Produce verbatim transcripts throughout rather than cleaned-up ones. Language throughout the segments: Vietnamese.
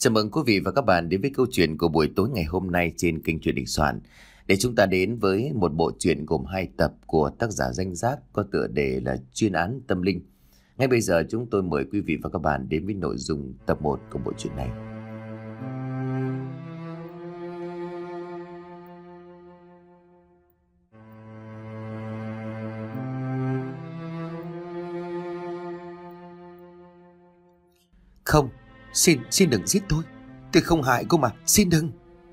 Chào mừng quý vị và các bạn đến với câu chuyện của buổi tối ngày hôm nay trên kênh Truyện Đình Soạn. Để chúng ta đến với một bộ truyện gồm hai tập của tác giả Danh Giác có tựa đề là Chuyên án Tâm Linh. Ngay bây giờ chúng tôi mời quý vị và các bạn đến với nội dung tập một của bộ truyện này. Không, xin, xin đừng giết tôi. Tôi không hại cô mà, xin đừng.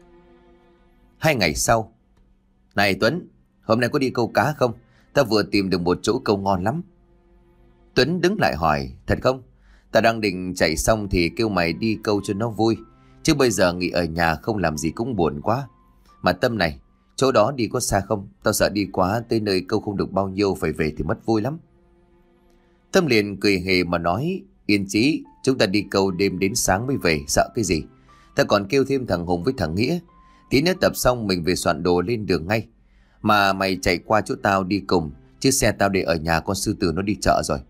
Hai ngày sau. Này Tuấn, hôm nay có đi câu cá không? Ta vừa tìm được một chỗ câu ngon lắm. Tuấn đứng lại hỏi, thật không? Ta đang định chạy xong thì kêu mày đi câu cho nó vui. Chứ bây giờ nghỉ ở nhà không làm gì cũng buồn quá. Mà Tâm này, chỗ đó đi có xa không? Tao sợ đi quá tới nơi câu không được bao nhiêu phải về thì mất vui lắm. Tâm liền cười hề mà nói, yên chí, chúng ta đi câu đêm đến sáng mới về, sợ cái gì? Ta còn kêu thêm thằng Hùng với thằng Nghĩa. Tí nữa tập xong mình về soạn đồ lên đường ngay. Mà mày chạy qua chỗ tao đi cùng, chứ xe tao để ở nhà con sư tử nó đi chợ rồi.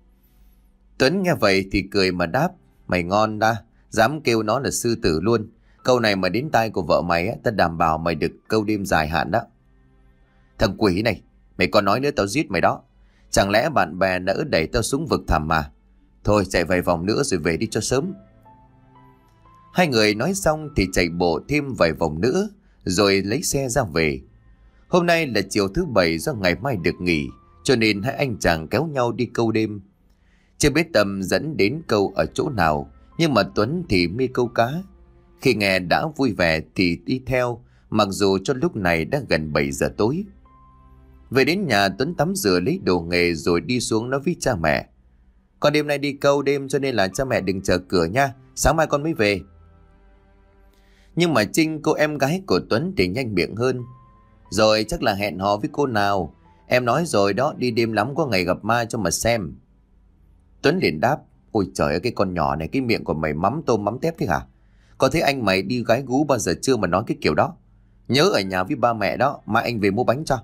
Tuấn nghe vậy thì cười mà đáp, mày ngon đa, dám kêu nó là sư tử luôn. Câu này mà đến tai của vợ mày á, ta đảm bảo mày được câu đêm dài hạn đó. Thằng quỷ này, mày còn nói nữa tao giết mày đó. Chẳng lẽ bạn bè nỡ đẩy tao xuống vực thẳm mà? Thôi chạy vài vòng nữa rồi về đi cho sớm. Hai người nói xong thì chạy bộ thêm vài vòng nữa rồi lấy xe ra về. Hôm nay là chiều thứ bảy do ngày mai được nghỉ, cho nên hai anh chàng kéo nhau đi câu đêm. Chưa biết Tâm dẫn đến câu ở chỗ nào, nhưng mà Tuấn thì mê câu cá. Khi nghe đã vui vẻ thì đi theo, mặc dù cho lúc này đã gần bảy giờ tối. Về đến nhà, Tuấn tắm rửa lấy đồ nghề rồi đi xuống nói với cha mẹ. Con đêm nay đi câu đêm cho nên là cha mẹ đừng chờ cửa nha, sáng mai con mới về. Nhưng mà Trinh, cô em gái của Tuấn thì nhanh miệng hơn. Rồi chắc là hẹn hò với cô nào. Em nói rồi đó, đi đêm lắm có ngày gặp ma cho mà xem. Tuấn liền đáp, ôi trời ơi cái con nhỏ này, cái miệng của mày mắm tôm mắm tép thế hả? Có thấy anh mày đi gái gú bao giờ chưa mà nói cái kiểu đó? Nhớ ở nhà với ba mẹ đó, mai anh về mua bánh cho.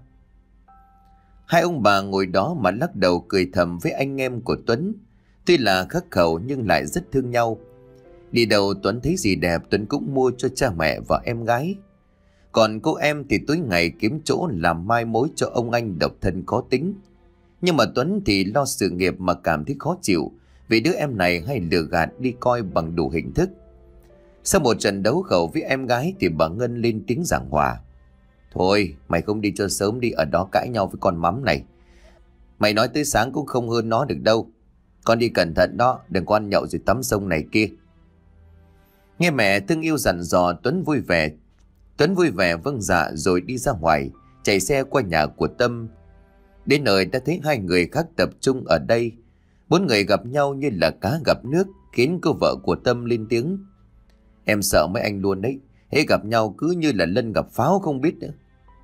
Hai ông bà ngồi đó mà lắc đầu cười thầm với anh em của Tuấn. Tuy là khắc khẩu nhưng lại rất thương nhau. Đi đâu Tuấn thấy gì đẹp Tuấn cũng mua cho cha mẹ và em gái. Còn cô em thì tối ngày kiếm chỗ làm mai mối cho ông anh độc thân khó tính. Nhưng mà Tuấn thì lo sự nghiệp mà cảm thấy khó chịu, vì đứa em này hay lừa gạt đi coi bằng đủ hình thức. Sau một trận đấu khẩu với em gái thì bà Ngân lên tiếng giảng hòa. Thôi mày không đi cho sớm đi, ở đó cãi nhau với con mắm này. Mày nói tới sáng cũng không hơn nó được đâu. Con đi cẩn thận đó, đừng có ăn nhậu rồi tắm sông này kia. Nghe mẹ thương yêu dặn dò, Tuấn vui vẻ. Tuấn vui vẻ vâng dạ rồi đi ra ngoài, chạy xe qua nhà của Tâm. Đến nơi đã thấy hai người khác tập trung ở đây. Bốn người gặp nhau như là cá gặp nước, khiến cô vợ của Tâm lên tiếng. Em sợ mấy anh luôn đấy, hễ gặp nhau cứ như là lân gặp pháo không biết nữa.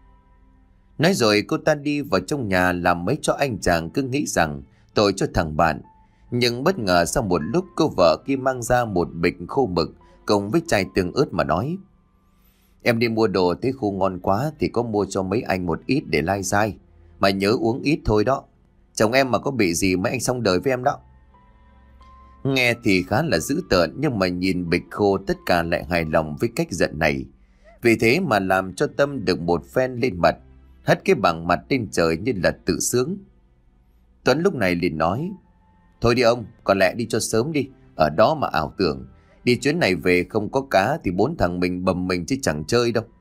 Nói rồi cô ta đi vào trong nhà, làm mấy cho anh chàng cứ nghĩ rằng tội cho thằng bạn. Nhưng bất ngờ sau một lúc cô vợ kia mang ra một bịch khô mực cùng với chai tương ớt mà nói. Em đi mua đồ thấy khô ngon quá thì có mua cho mấy anh một ít để lai dai. Mà nhớ uống ít thôi đó. Chồng em mà có bị gì mấy anh xong đời với em đó. Nghe thì khá là dữ tợn, nhưng mà nhìn bịch khô tất cả lại hài lòng với cách giận này. Vì thế mà làm cho Tâm được một phen lên mặt, hất cái bằng mặt lên trời như là tự sướng. Tuấn lúc này liền nói, thôi đi ông, còn lẹ đi cho sớm đi, ở đó mà ảo tưởng. Đi chuyến này về không có cá thì bốn thằng mình bầm mình chứ chẳng chơi đâu.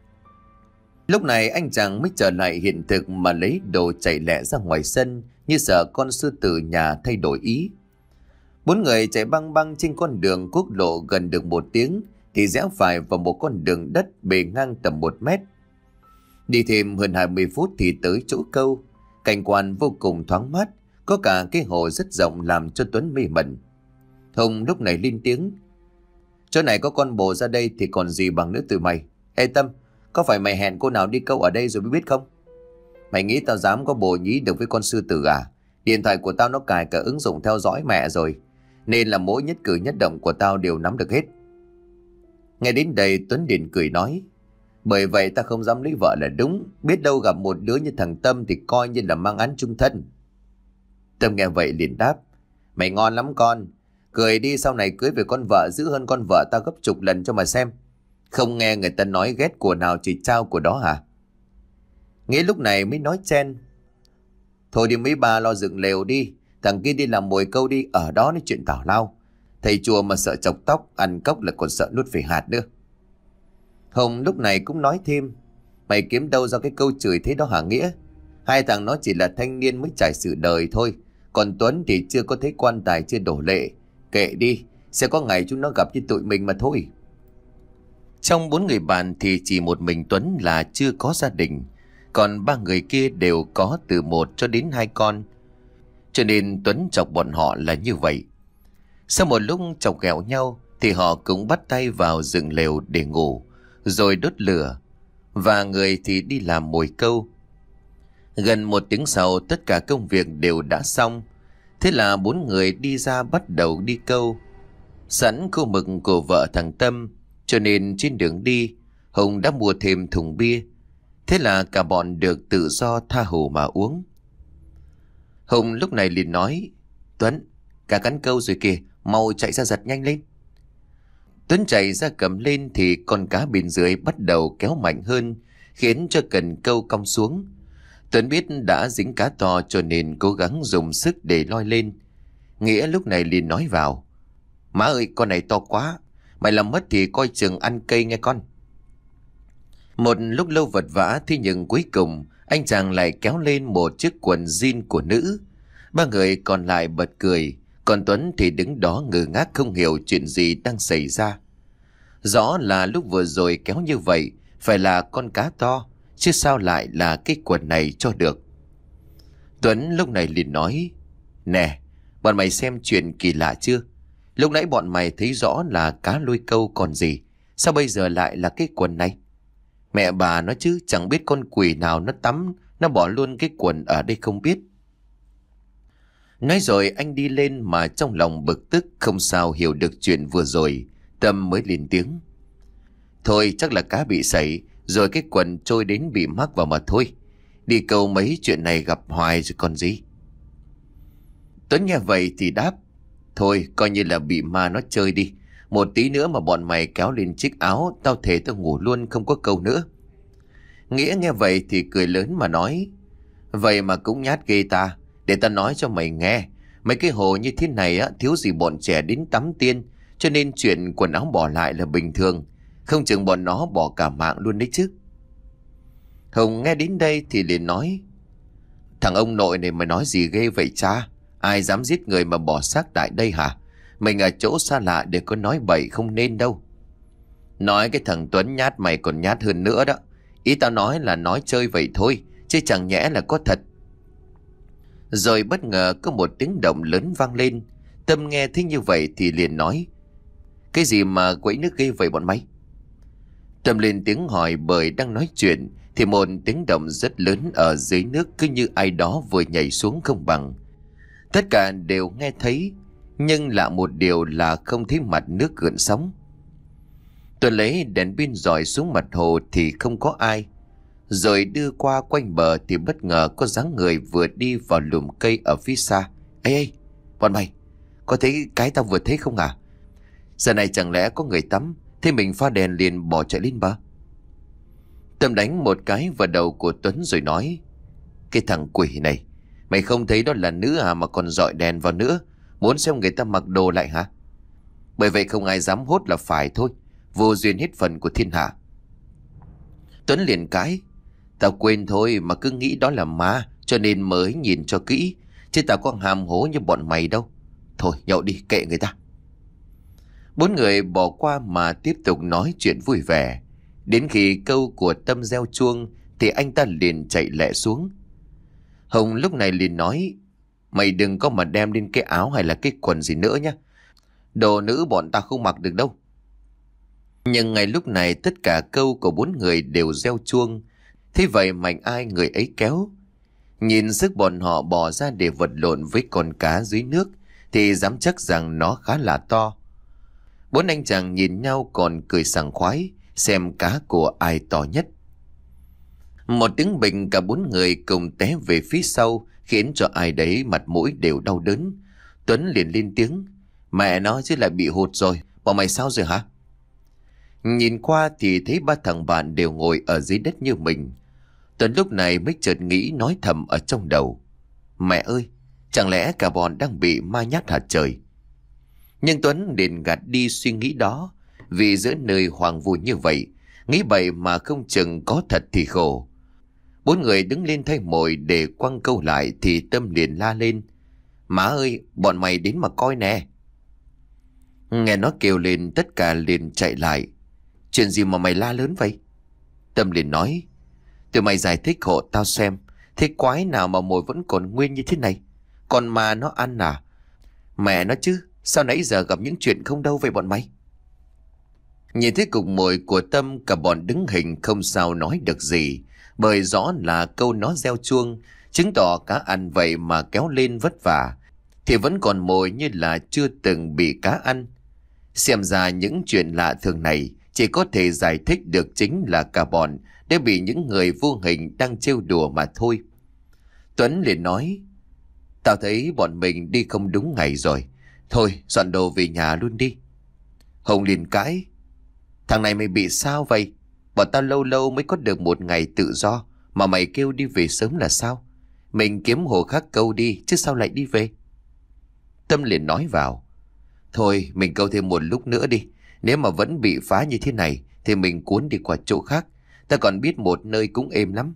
Lúc này anh chàng mới trở lại hiện thực mà lấy đồ chạy lẹ ra ngoài sân, như sợ con sư tử nhà thay đổi ý. Bốn người chạy băng băng trên con đường quốc lộ gần được một tiếng thì rẽ phải vào một con đường đất bề ngang tầm một mét. Đi thêm hơn hai mươi phút thì tới chỗ câu. Cảnh quan vô cùng thoáng mát, có cả cái hồ rất rộng làm cho Tuấn mê mẩn. Hùng lúc này lên tiếng, chỗ này có con bồ ra đây thì còn gì bằng nữa tụi mày. Ê Tâm, có phải mày hẹn cô nào đi câu ở đây rồi mới biết không? Mày nghĩ tao dám có bồ nhí được với con sư tử à? Điện thoại của tao nó cài cả ứng dụng theo dõi mẹ rồi, nên là mỗi nhất cử nhất động của tao đều nắm được hết. Nghe đến đây Tuấn liền cười nói, bởi vậy ta không dám lấy vợ là đúng. Biết đâu gặp một đứa như thằng Tâm thì coi như là mang án chung thân. Tâm nghe vậy liền đáp, mày ngon lắm con. Cười đi, sau này cưới về con vợ giữ hơn con vợ ta gấp chục lần cho mà xem. Không nghe người ta nói ghét của nào chỉ trao của đó hả? Nghĩa lúc này mới nói chen. Thôi đi mấy bà lo dựng lều đi. Thằng kia đi làm mồi câu đi, ở đó nói chuyện tào lao. Thầy chùa mà sợ chọc tóc, ăn cốc là còn sợ nuốt phải hạt nữa. Hồng lúc này cũng nói thêm. Mày kiếm đâu ra cái câu chửi thế đó hả Nghĩa? Hai thằng nó chỉ là thanh niên mới trải sự đời thôi. Còn Tuấn thì chưa có thấy quan tài chưa đổ lệ. Kệ đi, sẽ có ngày chúng nó gặp như tụi mình mà thôi. Trong bốn người bạn thì chỉ một mình Tuấn là chưa có gia đình. Còn ba người kia đều có từ một cho đến hai con. Cho nên Tuấn chọc bọn họ là như vậy. Sau một lúc chọc ghẹo nhau thì họ cũng bắt tay vào dựng lều để ngủ, rồi đốt lửa, và người thì đi làm mồi câu. Gần một tiếng sau tất cả công việc đều đã xong. Thế là bốn người đi ra bắt đầu đi câu. Sẵn câu mực của vợ thằng Tâm, cho nên trên đường đi Hùng đã mua thêm thùng bia. Thế là cả bọn được tự do tha hồ mà uống. Hùng lúc này liền nói: Tuấn, cả cắn câu rồi kìa, mau chạy ra giật nhanh lên. Tuấn chạy ra cầm lên thì con cá bên dưới bắt đầu kéo mạnh hơn, khiến cho cần câu cong xuống. Tuấn biết đã dính cá to cho nên cố gắng dùng sức để loi lên. Nghĩa lúc này liền nói vào: Má ơi, con này to quá, mày làm mất thì coi chừng ăn cây nghe con. Một lúc lâu vật vã thì nhưng cuối cùng anh chàng lại kéo lên một chiếc quần jean của nữ. Ba người còn lại bật cười, còn Tuấn thì đứng đó ngơ ngác không hiểu chuyện gì đang xảy ra. Rõ là lúc vừa rồi kéo như vậy phải là con cá to, chứ sao lại là cái quần này cho được. Tuấn lúc này liền nói: Nè, bọn mày xem chuyện kỳ lạ chưa? Lúc nãy bọn mày thấy rõ là cá lôi câu còn gì, sao bây giờ lại là cái quần này? Mẹ bà nó chứ, chẳng biết con quỷ nào nó tắm, nó bỏ luôn cái quần ở đây không biết. Nói rồi anh đi lên mà trong lòng bực tức không sao hiểu được chuyện vừa rồi. Tâm mới lên tiếng: Thôi chắc là cá bị sảy, rồi cái quần trôi đến bị mắc vào mà thôi. Đi câu mấy chuyện này gặp hoài rồi còn gì. Tuấn nghe vậy thì đáp: Thôi coi như là bị ma nó chơi đi. Một tí nữa mà bọn mày kéo lên chiếc áo, tao thề tao ngủ luôn không có câu nữa. Nghĩa nghe vậy thì cười lớn mà nói: Vậy mà cũng nhát ghê ta. Để tao nói cho mày nghe, mấy cái hồ như thế này á, thiếu gì bọn trẻ đến tắm tiên, cho nên chuyện quần áo bỏ lại là bình thường. Không chừng bọn nó bỏ cả mạng luôn đấy chứ. Hồng nghe đến đây thì liền nói: Thằng ông nội này mày nói gì ghê vậy cha? Ai dám giết người mà bỏ xác tại đây hả? Mình ở chỗ xa lạ để có nói bậy không nên đâu. Nói cái thằng Tuấn nhát mày còn nhát hơn nữa đó. Ý tao nói là nói chơi vậy thôi, chứ chẳng nhẽ là có thật. Rồi bất ngờ có một tiếng động lớn vang lên. Tâm nghe thấy như vậy thì liền nói: Cái gì mà quậy nước ghê vậy bọn mày? Tâm lên tiếng hỏi bởi đang nói chuyện thì một tiếng động rất lớn ở dưới nước cứ như ai đó vừa nhảy xuống không bằng. Tất cả đều nghe thấy, nhưng lạ một điều là không thấy mặt nước gợn sóng. Tôi lấy đèn pin dọi xuống mặt hồ thì không có ai. Rồi đưa qua quanh bờ thì bất ngờ có dáng người vừa đi vào lùm cây ở phía xa. Ê ê, bọn mày, có thấy cái tao vừa thấy không à? Giờ này chẳng lẽ có người tắm, thế mình pha đèn liền bỏ chạy lên bờ. Tâm đánh một cái vào đầu của Tuấn rồi nói: Cái thằng quỷ này, mày không thấy đó là nữ à mà còn dọi đèn vào nữa, muốn xem người ta mặc đồ lại hả? Bởi vậy không ai dám hốt là phải thôi, vô duyên hết phần của thiên hạ. Tuấn liền cãi: Tao quên thôi mà cứ nghĩ đó là ma, cho nên mới nhìn cho kỹ, chứ tao có hàm hố như bọn mày đâu. Thôi nhậu đi, kệ người ta. Bốn người bỏ qua mà tiếp tục nói chuyện vui vẻ. Đến khi câu của Tâm reo chuông thì anh ta liền chạy lẹ xuống. Hồng lúc này liền nói: Mày đừng có mà đem lên cái áo hay là cái quần gì nữa nhé. Đồ nữ bọn ta không mặc được đâu. Nhưng ngay lúc này tất cả câu của bốn người đều reo chuông. Thế vậy mạnh ai người ấy kéo. Nhìn sức bọn họ bỏ ra để vật lộn với con cá dưới nước thì dám chắc rằng nó khá là to. Bốn anh chàng nhìn nhau còn cười sảng khoái, xem cá của ai to nhất. Một tiếng bình cả bốn người cùng té về phía sau, khiến cho ai đấy mặt mũi đều đau đớn. Tuấn liền lên tiếng: Mẹ nó chứ lại bị hụt rồi. Bọn mày sao rồi hả? Nhìn qua thì thấy ba thằng bạn đều ngồi ở dưới đất như mình. Tuấn lúc này mới chợt nghĩ nói thầm ở trong đầu. Mẹ ơi, chẳng lẽ cả bọn đang bị ma nhát hả trời? Nhưng Tuấn liền gạt đi suy nghĩ đó, vì giữa nơi hoang vu như vậy, nghĩ bậy mà không chừng có thật thì khổ. Bốn người đứng lên thay mồi để quăng câu lại thì Tâm liền la lên. Má ơi, bọn mày đến mà coi nè. Nghe nó kêu lên tất cả liền chạy lại. Chuyện gì mà mày la lớn vậy? Tâm liền nói. Tụi mày giải thích hộ tao xem. Thế quái nào mà mồi vẫn còn nguyên như thế này? Còn mà nó ăn à? Mẹ nó chứ, sao nãy giờ gặp những chuyện không đâu vậy bọn mày? Nhìn thấy cục mồi của Tâm, cả bọn đứng hình không sao nói được gì. Bởi rõ là câu nó gieo chuông, chứng tỏ cá ăn vậy mà kéo lên vất vả, thì vẫn còn mồi như là chưa từng bị cá ăn. Xem ra những chuyện lạ thường này chỉ có thể giải thích được chính là cả bọn đã bị những người vô hình đang trêu đùa mà thôi. Tuấn liền nói. Tao thấy bọn mình đi không đúng ngày rồi. Thôi dọn đồ về nhà luôn đi. Hồng liền cãi. Thằng này mày bị sao vậy? Bọn tao lâu lâu mới có được một ngày tự do mà mày kêu đi về sớm là sao? Mình kiếm hồ khác câu đi chứ sao lại đi về? Tâm liền nói vào. Thôi mình câu thêm một lúc nữa đi. Nếu mà vẫn bị phá như thế này thì mình cuốn đi qua chỗ khác. Ta còn biết một nơi cũng êm lắm.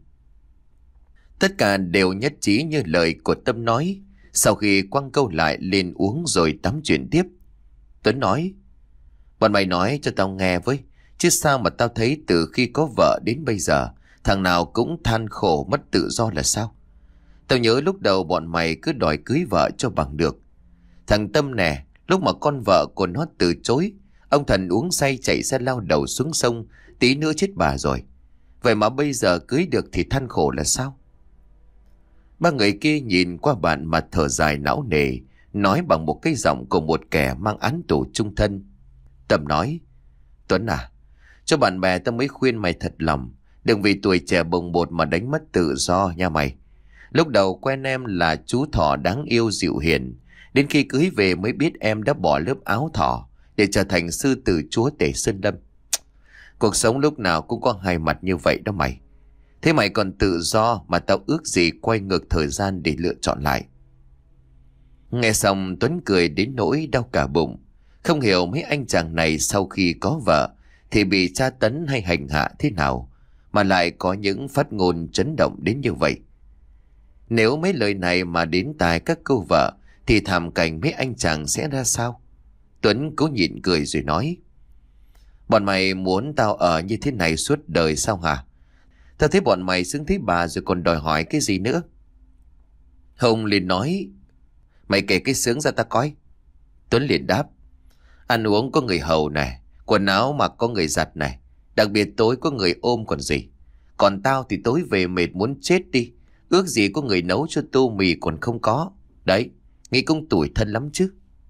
Tất cả đều nhất trí như lời của Tâm nói. Sau khi quăng câu lại lên uống rồi tắm chuyện tiếp. Tuấn nói. Bọn mày nói cho tao nghe với. Chứ sao mà tao thấy từ khi có vợ đến bây giờ thằng nào cũng than khổ mất tự do là sao? Tao nhớ lúc đầu bọn mày cứ đòi cưới vợ cho bằng được. Thằng Tâm nè, lúc mà con vợ của nó từ chối, ông Thần uống say chạy xe lao đầu xuống sông, tí nữa chết bà rồi. Vậy mà bây giờ cưới được thì than khổ là sao? Ba người kia nhìn qua bạn mà thở dài não nề, nói bằng một cái giọng của một kẻ mang án tù chung thân. Tâm nói. Tuấn à, cho bạn bè tao mới khuyên mày thật lòng, đừng vì tuổi trẻ bồng bột mà đánh mất tự do nha mày. Lúc đầu quen em là chú thỏ đáng yêu dịu hiền, đến khi cưới về mới biết em đã bỏ lớp áo thỏ để trở thành sư tử chúa tể sơn lâm. Cuộc sống lúc nào cũng có hai mặt như vậy đó mày. Thế mày còn tự do mà tao ước gì quay ngược thời gian để lựa chọn lại. Nghe xong Tuấn cười đến nỗi đau cả bụng. Không hiểu mấy anh chàng này sau khi có vợ thì bị tra tấn hay hành hạ thế nào mà lại có những phát ngôn chấn động đến như vậy. Nếu mấy lời này mà đến tai các cô vợ thì thảm cảnh mấy anh chàng sẽ ra sao? Tuấn cố nhịn cười rồi nói. Bọn mày muốn tao ở như thế này suốt đời sao hả? Tao thấy bọn mày xứng thấy bà rồi còn đòi hỏi cái gì nữa? Hồng liền nói. Mày kể cái sướng ra ta coi. Tuấn liền đáp. Ăn uống có người hầu này, quần áo mặc có người giặt này, đặc biệt tối có người ôm còn gì. Còn tao thì tối về mệt muốn chết đi, ước gì có người nấu cho tô mì còn không có. Đấy, nghĩ cũng tủi thân lắm chứ.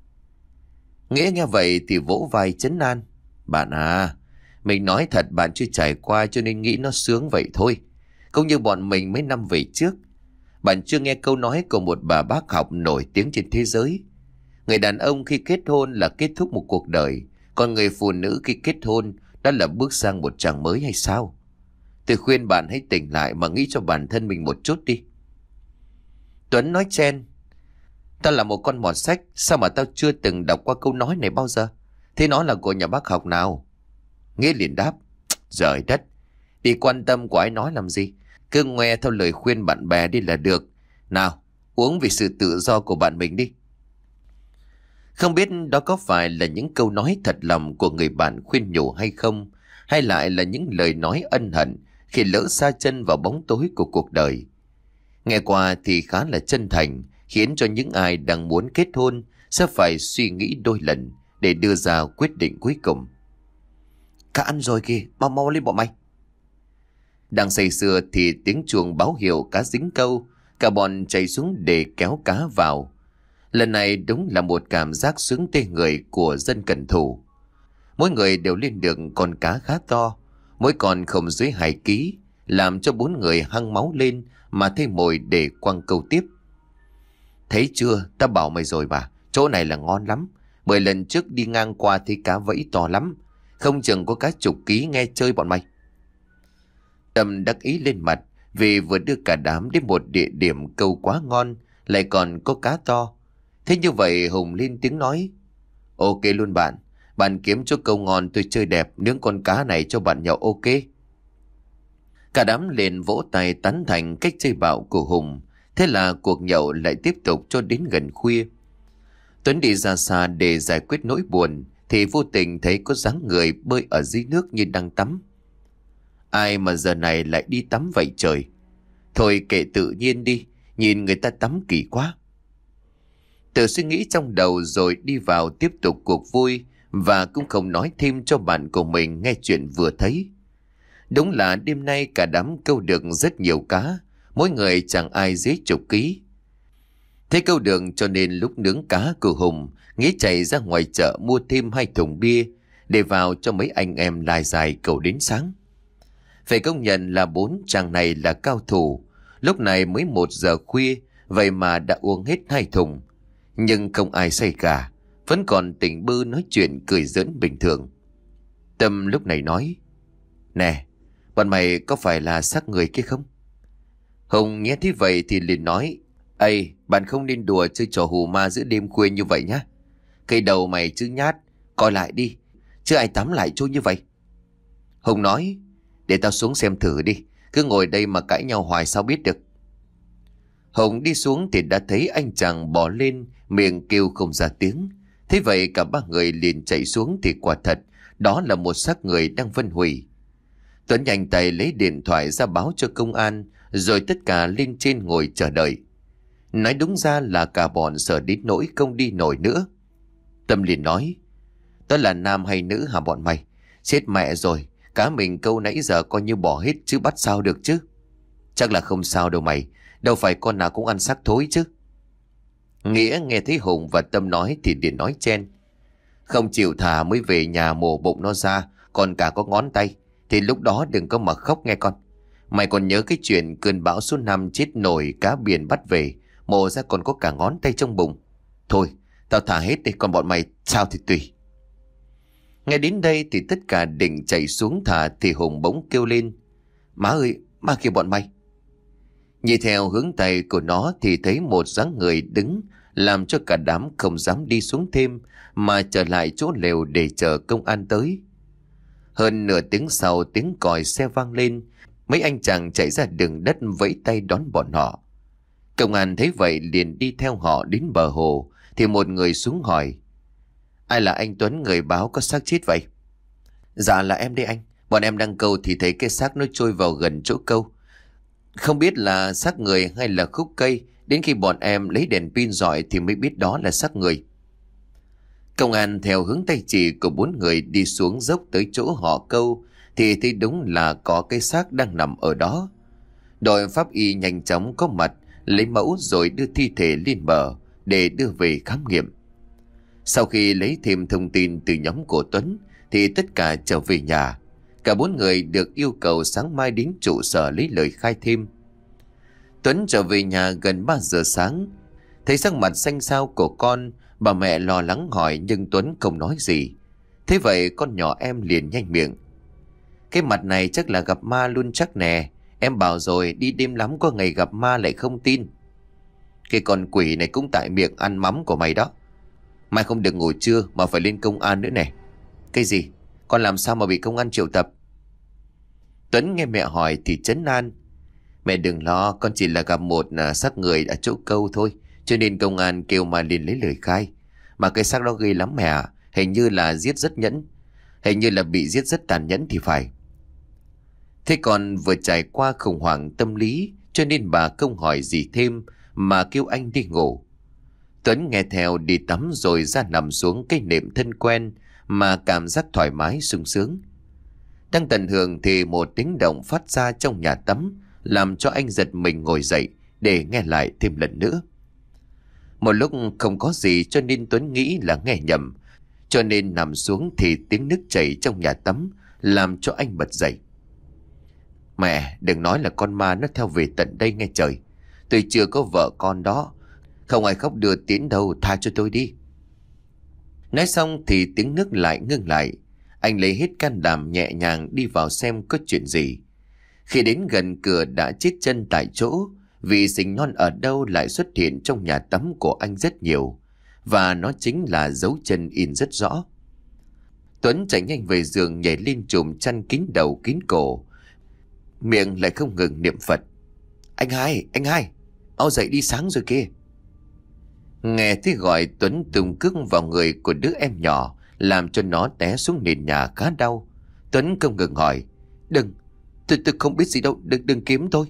Nghĩa nghe vậy thì vỗ vai trấn an. Bạn à, mình nói thật bạn chưa trải qua cho nên nghĩ nó sướng vậy thôi. Cũng như bọn mình mấy năm về trước. Bạn chưa nghe câu nói của một bà bác học nổi tiếng trên thế giới. Người đàn ông khi kết hôn là kết thúc một cuộc đời, còn người phụ nữ khi kết hôn đó là bước sang một trang mới hay sao? Tôi khuyên bạn hãy tỉnh lại mà nghĩ cho bản thân mình một chút đi. Tuấn nói chen. Tao là một con mọt sách, sao mà tao chưa từng đọc qua câu nói này bao giờ? Thế nó là của nhà bác học nào? Nghĩa liền đáp. Giời đất, đi quan tâm của ai nói làm gì? Cứ nghe theo lời khuyên bạn bè đi là được. Nào, uống vì sự tự do của bạn mình đi. Không biết đó có phải là những câu nói thật lòng của người bạn khuyên nhủ hay không, hay lại là những lời nói ân hận khi lỡ sa chân vào bóng tối của cuộc đời. Nghe qua thì khá là chân thành, khiến cho những ai đang muốn kết hôn sẽ phải suy nghĩ đôi lần để đưa ra quyết định cuối cùng. Cá ăn rồi kìa, mau mau lên bọn mày. Đang say sưa thì tiếng chuông báo hiệu cá dính câu, cả bọn chạy xuống để kéo cá vào. Lần này đúng là một cảm giác sướng tê người của dân cận thủ. Mỗi người đều lên được con cá khá to, mỗi con không dưới hai ký, làm cho bốn người hăng máu lên mà thêm mồi để quăng câu tiếp. Thấy chưa, ta bảo mày rồi bà, chỗ này là ngon lắm. Bởi lần trước đi ngang qua thấy cá vẫy to lắm, không chừng có cá chục ký, nghe chơi bọn mày. Tâm đắc ý lên mặt vì vừa đưa cả đám đến một địa điểm câu quá ngon, lại còn có cá to. Thế như vậy Hùng lên tiếng nói: Ok luôn bạn, bạn kiếm chỗ câu ngon tôi chơi đẹp, nướng con cá này cho bạn nhậu ok. Cả đám liền vỗ tay tán thành cách chơi bạo của Hùng. Thế là cuộc nhậu lại tiếp tục cho đến gần khuya. Tuấn đi ra xa để giải quyết nỗi buồn thì vô tình thấy có dáng người bơi ở dưới nước như đang tắm. Ai mà giờ này lại đi tắm vậy trời? Thôi kệ, tự nhiên đi, nhìn người ta tắm kỳ quá. Tự suy nghĩ trong đầu rồi đi vào tiếp tục cuộc vui, và cũng không nói thêm cho bạn của mình nghe chuyện vừa thấy. Đúng là đêm nay cả đám câu được rất nhiều cá, mỗi người chẳng ai dưới chục ký. Thế câu được cho nên lúc nướng cá của Hùng nghĩ chạy ra ngoài chợ mua thêm hai thùng bia để vào cho mấy anh em lai dài cầu đến sáng. Phải công nhận là bốn chàng này là cao thủ. Lúc này mới một giờ khuya, vậy mà đã uống hết hai thùng. Nhưng không ai say cả, vẫn còn tỉnh bơ nói chuyện cười giỡn bình thường. Tâm lúc này nói: Nè, bọn mày có phải là xác người kia không? Hùng nghe thế vậy thì liền nói: Ây, bạn không nên đùa chơi trò hù ma giữa đêm khuya như vậy nhá. Cây đầu mày chứ nhát, coi lại đi, chứ ai tắm lại trôi như vậy. Hùng nói: Để tao xuống xem thử đi, cứ ngồi đây mà cãi nhau hoài sao biết được. Hùng đi xuống thì đã thấy anh chàng bò lên, miệng kêu không ra tiếng. Thế vậy cả ba người liền chạy xuống thì quả thật đó là một xác người đang phân hủy. Tuấn nhanh tay lấy điện thoại ra báo cho công an, rồi tất cả lên trên ngồi chờ đợi. Nói đúng ra là cả bọn sợ đến nỗi không đi nổi nữa. Tâm liền nói: Đó là nam hay nữ hả bọn mày? Chết mẹ rồi, cá mình câu nãy giờ coi như bỏ hết chứ bắt sao được chứ. Chắc là không sao đâu mày, đâu phải con nào cũng ăn xác thối chứ. Nghĩa nghe thấy Hùng và Tâm nói thì liền nói chen: Không chịu thả mới về nhà mổ bụng nó ra, còn cả có ngón tay, thì lúc đó đừng có mà khóc nghe con. Mày còn nhớ cái chuyện cơn bão số năm chết nổi cá biển bắt về, mổ ra còn có cả ngón tay trong bụng. Thôi, tao thả hết đi, còn bọn mày sao thì tùy. Nghe đến đây thì tất cả định chạy xuống thả thì Hùng bỗng kêu lên: Má ơi, má kìa bọn mày. Nhìn theo hướng tay của nó thì thấy một dáng người đứng, làm cho cả đám không dám đi xuống thêm mà trở lại chỗ lều để chờ công an tới. Hơn nửa tiếng sau, tiếng còi xe vang lên, mấy anh chàng chạy ra đường đất vẫy tay đón bọn họ. Công an thấy vậy liền đi theo họ đến bờ hồ thì một người xuống hỏi: Ai là anh Tuấn người báo có xác chết vậy? Dạ là em đây anh, bọn em đang câu thì thấy cái xác nó trôi vào gần chỗ câu. Không biết là xác người hay là khúc cây, đến khi bọn em lấy đèn pin rọi thì mới biết đó là xác người. Công an theo hướng tay chỉ của bốn người đi xuống dốc tới chỗ họ câu thì thấy đúng là có cái xác đang nằm ở đó. Đội pháp y nhanh chóng có mặt, lấy mẫu rồi đưa thi thể lên bờ để đưa về khám nghiệm. Sau khi lấy thêm thông tin từ nhóm của Tuấn thì tất cả trở về nhà. Cả bốn người được yêu cầu sáng mai đến trụ sở lấy lời khai thêm. Tuấn trở về nhà gần ba giờ sáng. Thấy sắc mặt xanh xao của con, bà mẹ lo lắng hỏi nhưng Tuấn không nói gì. Thế vậy con nhỏ em liền nhanh miệng: Cái mặt này chắc là gặp ma luôn chắc nè. Em bảo rồi, đi đêm lắm có ngày gặp ma lại không tin. Cái con quỷ này cũng tại miệng ăn mắm của mày đó. Mai không được ngủ trưa mà phải lên công an nữa nè. Cái gì? Con làm sao mà bị công an triệu tập? Tuấn nghe mẹ hỏi thì trấn an: Mẹ đừng lo, con chỉ là gặp một xác người ở chỗ câu thôi, cho nên công an kêu mà liền lấy lời khai. Mà cái xác đó ghê lắm mẹ ạ. Hình như là giết rất nhẫn. Hình như là bị giết rất tàn nhẫn thì phải. Thế còn vừa trải qua khủng hoảng tâm lý, cho nên bà không hỏi gì thêm mà kêu anh đi ngủ. Tuấn nghe theo đi tắm rồi ra nằm xuống cái nệm thân quen mà cảm giác thoải mái sung sướng. Đang tận hưởng thì một tiếng động phát ra trong nhà tắm làm cho anh giật mình ngồi dậy để nghe lại thêm lần nữa. Một lúc không có gì cho nên Tuấn nghĩ là nghe nhầm, cho nên nằm xuống thì tiếng nước chảy trong nhà tắm làm cho anh bật dậy. Mẹ đừng nói là con ma nó theo về tận đây nghe trời. Tôi chưa có vợ con đó, không ai khóc đưa tiến đâu, tha cho tôi đi. Nói xong thì tiếng nước lại ngưng lại. Anh lấy hết can đảm nhẹ nhàng đi vào xem có chuyện gì. Khi đến gần cửa đã chết chân tại chỗ, vì sinh non ở đâu lại xuất hiện trong nhà tắm của anh rất nhiều. Và nó chính là dấu chân in rất rõ. Tuấn chạy nhanh về giường, nhảy lên chùm chăn kín đầu kín cổ, miệng lại không ngừng niệm Phật. Anh hai, anh hai, mau dậy đi, sáng rồi kia. Nghe thấy gọi, Tuấn tung cước vào người của đứa em nhỏ, làm cho nó té xuống nền nhà khá đau. Tuấn không ngừng hỏi, Đừng, tôi, tôi không biết gì đâu, đừng, đừng kiếm tôi.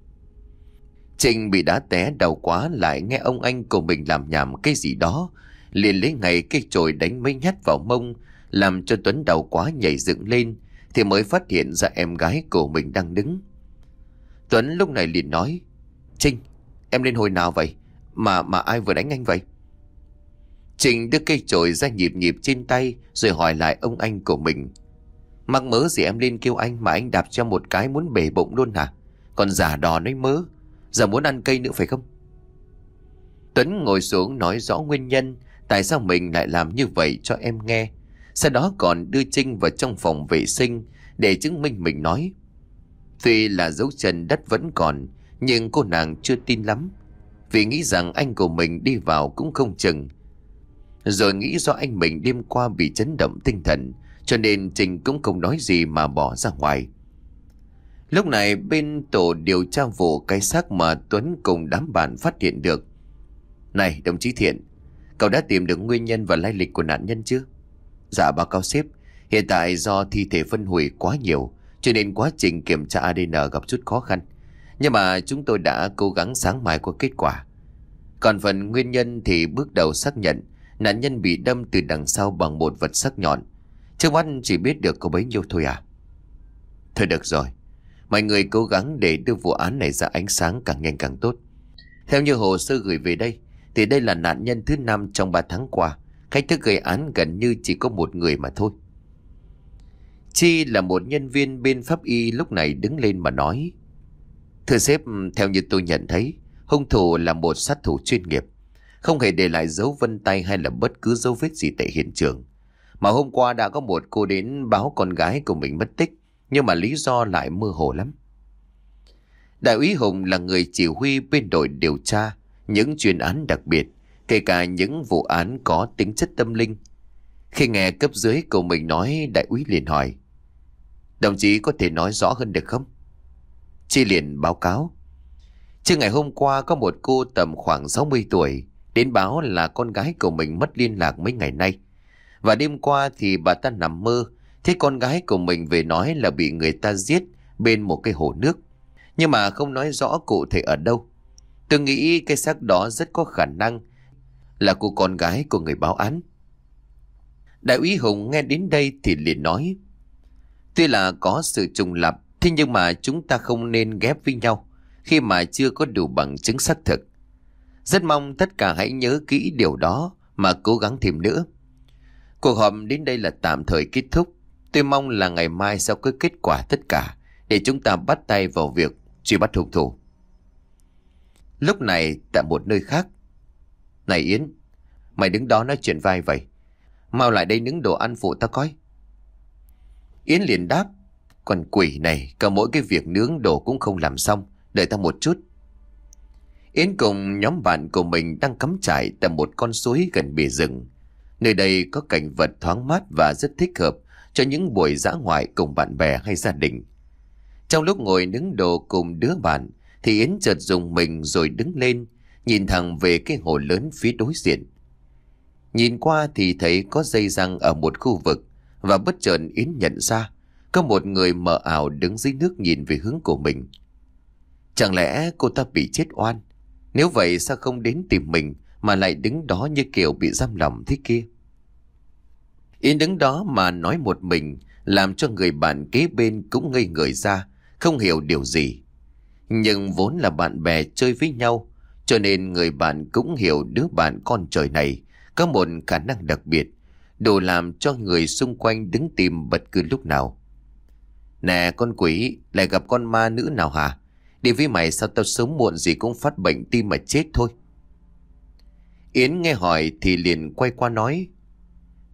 Trinh bị đá té đầu quá, lại nghe ông anh của mình làm nhảm cái gì đó, liền lấy ngay cái chổi đánh mấy nhát vào mông, làm cho Tuấn đau quá nhảy dựng lên, thì mới phát hiện ra em gái của mình đang đứng. Tuấn lúc này liền nói, Trinh, em lên hồi nào vậy? Mà mà ai vừa đánh anh vậy? Trinh đưa cây chổi ra nhịp nhịp trên tay, rồi hỏi lại ông anh của mình, mắc mớ gì em lên kêu anh mà anh đạp cho một cái muốn bể bụng luôn hả? Còn giả đò nói mớ, giờ muốn ăn cây nữa phải không? Tuấn ngồi xuống nói rõ nguyên nhân tại sao mình lại làm như vậy cho em nghe. Sau đó còn đưa Trinh vào trong phòng vệ sinh để chứng minh mình nói. Tuy là dấu chân đất vẫn còn, nhưng cô nàng chưa tin lắm, vì nghĩ rằng anh của mình đi vào cũng không chừng. Rồi nghĩ do anh mình đêm qua bị chấn động tinh thần, cho nên Trinh cũng không nói gì mà bỏ ra ngoài. Lúc này bên tổ điều tra vụ cái xác mà Tuấn cùng đám bạn phát hiện được. Này đồng chí Thiện, cậu đã tìm được nguyên nhân và lai lịch của nạn nhân chưa? Dạ báo cáo sếp, hiện tại do thi thể phân hủy quá nhiều, cho nên quá trình kiểm tra a đê en gặp chút khó khăn. Nhưng mà chúng tôi đã cố gắng sáng mai có kết quả. Còn phần nguyên nhân thì bước đầu xác nhận nạn nhân bị đâm từ đằng sau bằng một vật sắc nhọn. Trước mắt chỉ biết được có bấy nhiêu thôi à? Thôi được rồi, mọi người cố gắng để đưa vụ án này ra ánh sáng càng nhanh càng tốt. Theo như hồ sơ gửi về đây, thì đây là nạn nhân thứ năm trong ba tháng qua. Cách thức gây án gần như chỉ có một người mà thôi. Chi là một nhân viên bên pháp y lúc này đứng lên mà nói, thưa sếp, theo như tôi nhận thấy, hung thủ là một sát thủ chuyên nghiệp, không hề để lại dấu vân tay hay là bất cứ dấu vết gì tại hiện trường. Mà hôm qua đã có một cô đến báo con gái của mình mất tích, nhưng mà lý do lại mơ hồ lắm. Đại úy Hùng là người chỉ huy bên đội điều tra những chuyên án đặc biệt, kể cả những vụ án có tính chất tâm linh. Khi nghe cấp dưới của mình nói, đại úy liền hỏi, đồng chí có thể nói rõ hơn được không? Chi liền báo cáo, trước ngày hôm qua có một cô tầm khoảng sáu mươi tuổi đến báo là con gái của mình mất liên lạc mấy ngày nay. Và đêm qua thì bà ta nằm mơ thấy con gái của mình về nói là bị người ta giết bên một cái hồ nước, nhưng mà không nói rõ cụ thể ở đâu. Tôi nghĩ cái xác đó rất có khả năng là của con gái của người báo án. Đại úy Hùng nghe đến đây thì liền nói, tuy là có sự trùng lặp, thế nhưng mà chúng ta không nên ghép với nhau khi mà chưa có đủ bằng chứng xác thực. Rất mong tất cả hãy nhớ kỹ điều đó mà cố gắng thêm nữa. Cuộc họp đến đây là tạm thời kết thúc. Tôi mong là ngày mai sẽ có kết quả tất cả để chúng ta bắt tay vào việc truy bắt hung thủ. Lúc này tại một nơi khác, này Yến, mày đứng đó nói chuyện vai vậy, mau lại đây nướng đồ ăn phụ tao coi. Yến liền đáp, còn quỷ này, cả mỗi cái việc nướng đồ cũng không làm xong, đợi tao một chút. Yến cùng nhóm bạn của mình đang cắm trại tại một con suối gần bìa rừng. Nơi đây có cảnh vật thoáng mát và rất thích hợp cho những buổi dã ngoại cùng bạn bè hay gia đình. Trong lúc ngồi nướng đồ cùng đứa bạn thì Yến chợt rùng mình rồi đứng lên, nhìn thẳng về cái hồ lớn phía đối diện. Nhìn qua thì thấy có dây răng ở một khu vực, và bất chợt Yến nhận ra có một người mờ ảo đứng dưới nước nhìn về hướng của mình. Chẳng lẽ cô ta bị chết oan? Nếu vậy sao không đến tìm mình mà lại đứng đó như kiểu bị giam lòng thế kia? Yến đứng đó mà nói một mình, làm cho người bạn kế bên cũng ngây người ra, không hiểu điều gì. Nhưng vốn là bạn bè chơi với nhau, cho nên người bạn cũng hiểu đứa bạn con trời này có một khả năng đặc biệt, đủ làm cho người xung quanh đứng tìm bất cứ lúc nào. Nè con quỷ, lại gặp con ma nữ nào hả? Đi với mày sao tao sớm muộn gì cũng phát bệnh tim mà chết thôi. Yến nghe hỏi thì liền quay qua nói,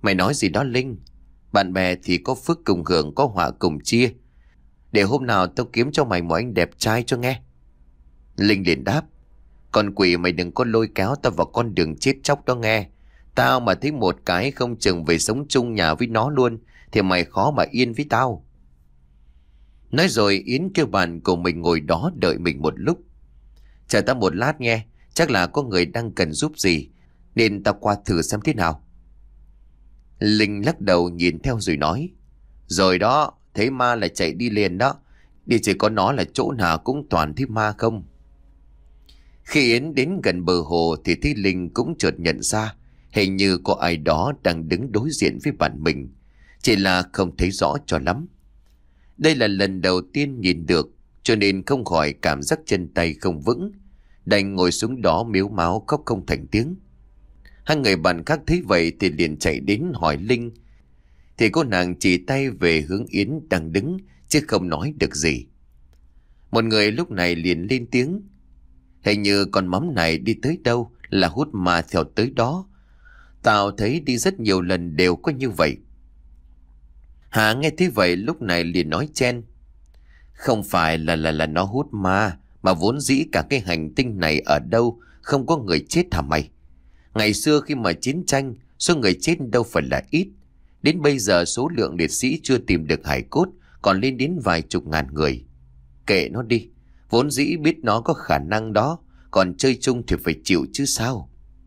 Mày nói gì đó Linh? Bạn bè thì có phước cùng hưởng, có họa cùng chia. Để hôm nào tao kiếm cho mày một anh đẹp trai cho nghe. Linh liền đáp: Con quỷ mày đừng có lôi kéo tao vào con đường chết chóc đó nghe. Tao mà thấy một cái không chừng về sống chung nhà với nó luôn thì mày khó mà yên với tao. Nói rồi Yến kêu bạn của mình ngồi đó đợi mình một lúc. Chờ tao một lát nghe, chắc là có người đang cần giúp gì, nên tao qua thử xem thế nào. Linh lắc đầu nhìn theo rồi nói: Rồi đó, thấy ma là chạy đi liền đó. Đi chỉ có nó là chỗ nào cũng toàn thấy ma không. Khi Yến đến gần bờ hồ thì thấy Linh cũng chợt nhận ra hình như có ai đó đang đứng đối diện với bạn mình, chỉ là không thấy rõ cho lắm. Đây là lần đầu tiên nhìn được, cho nên không khỏi cảm giác chân tay không vững, đành ngồi xuống đó mếu máo khóc không thành tiếng. Hai người bạn khác thấy vậy thì liền chạy đến hỏi Linh, thì cô nàng chỉ tay về hướng Yến đang đứng chứ không nói được gì. Một người lúc này liền lên tiếng: Hình như con mắm này đi tới đâu là hút ma theo tới đó. Tao thấy đi rất nhiều lần đều có như vậy. Hà nghe thế vậy lúc này liền nói chen: Không phải là là là nó hút ma, mà vốn dĩ cả cái hành tinh này ở đâu không có người chết hả mày? Ngày xưa khi mà chiến tranh, số người chết đâu phải là ít. Đến bây giờ số lượng liệt sĩ chưa tìm được hài cốt còn lên đến vài chục ngàn người. Kệ nó đi, vốn dĩ biết nó có khả năng đó, còn chơi chung thì phải chịu chứ sao.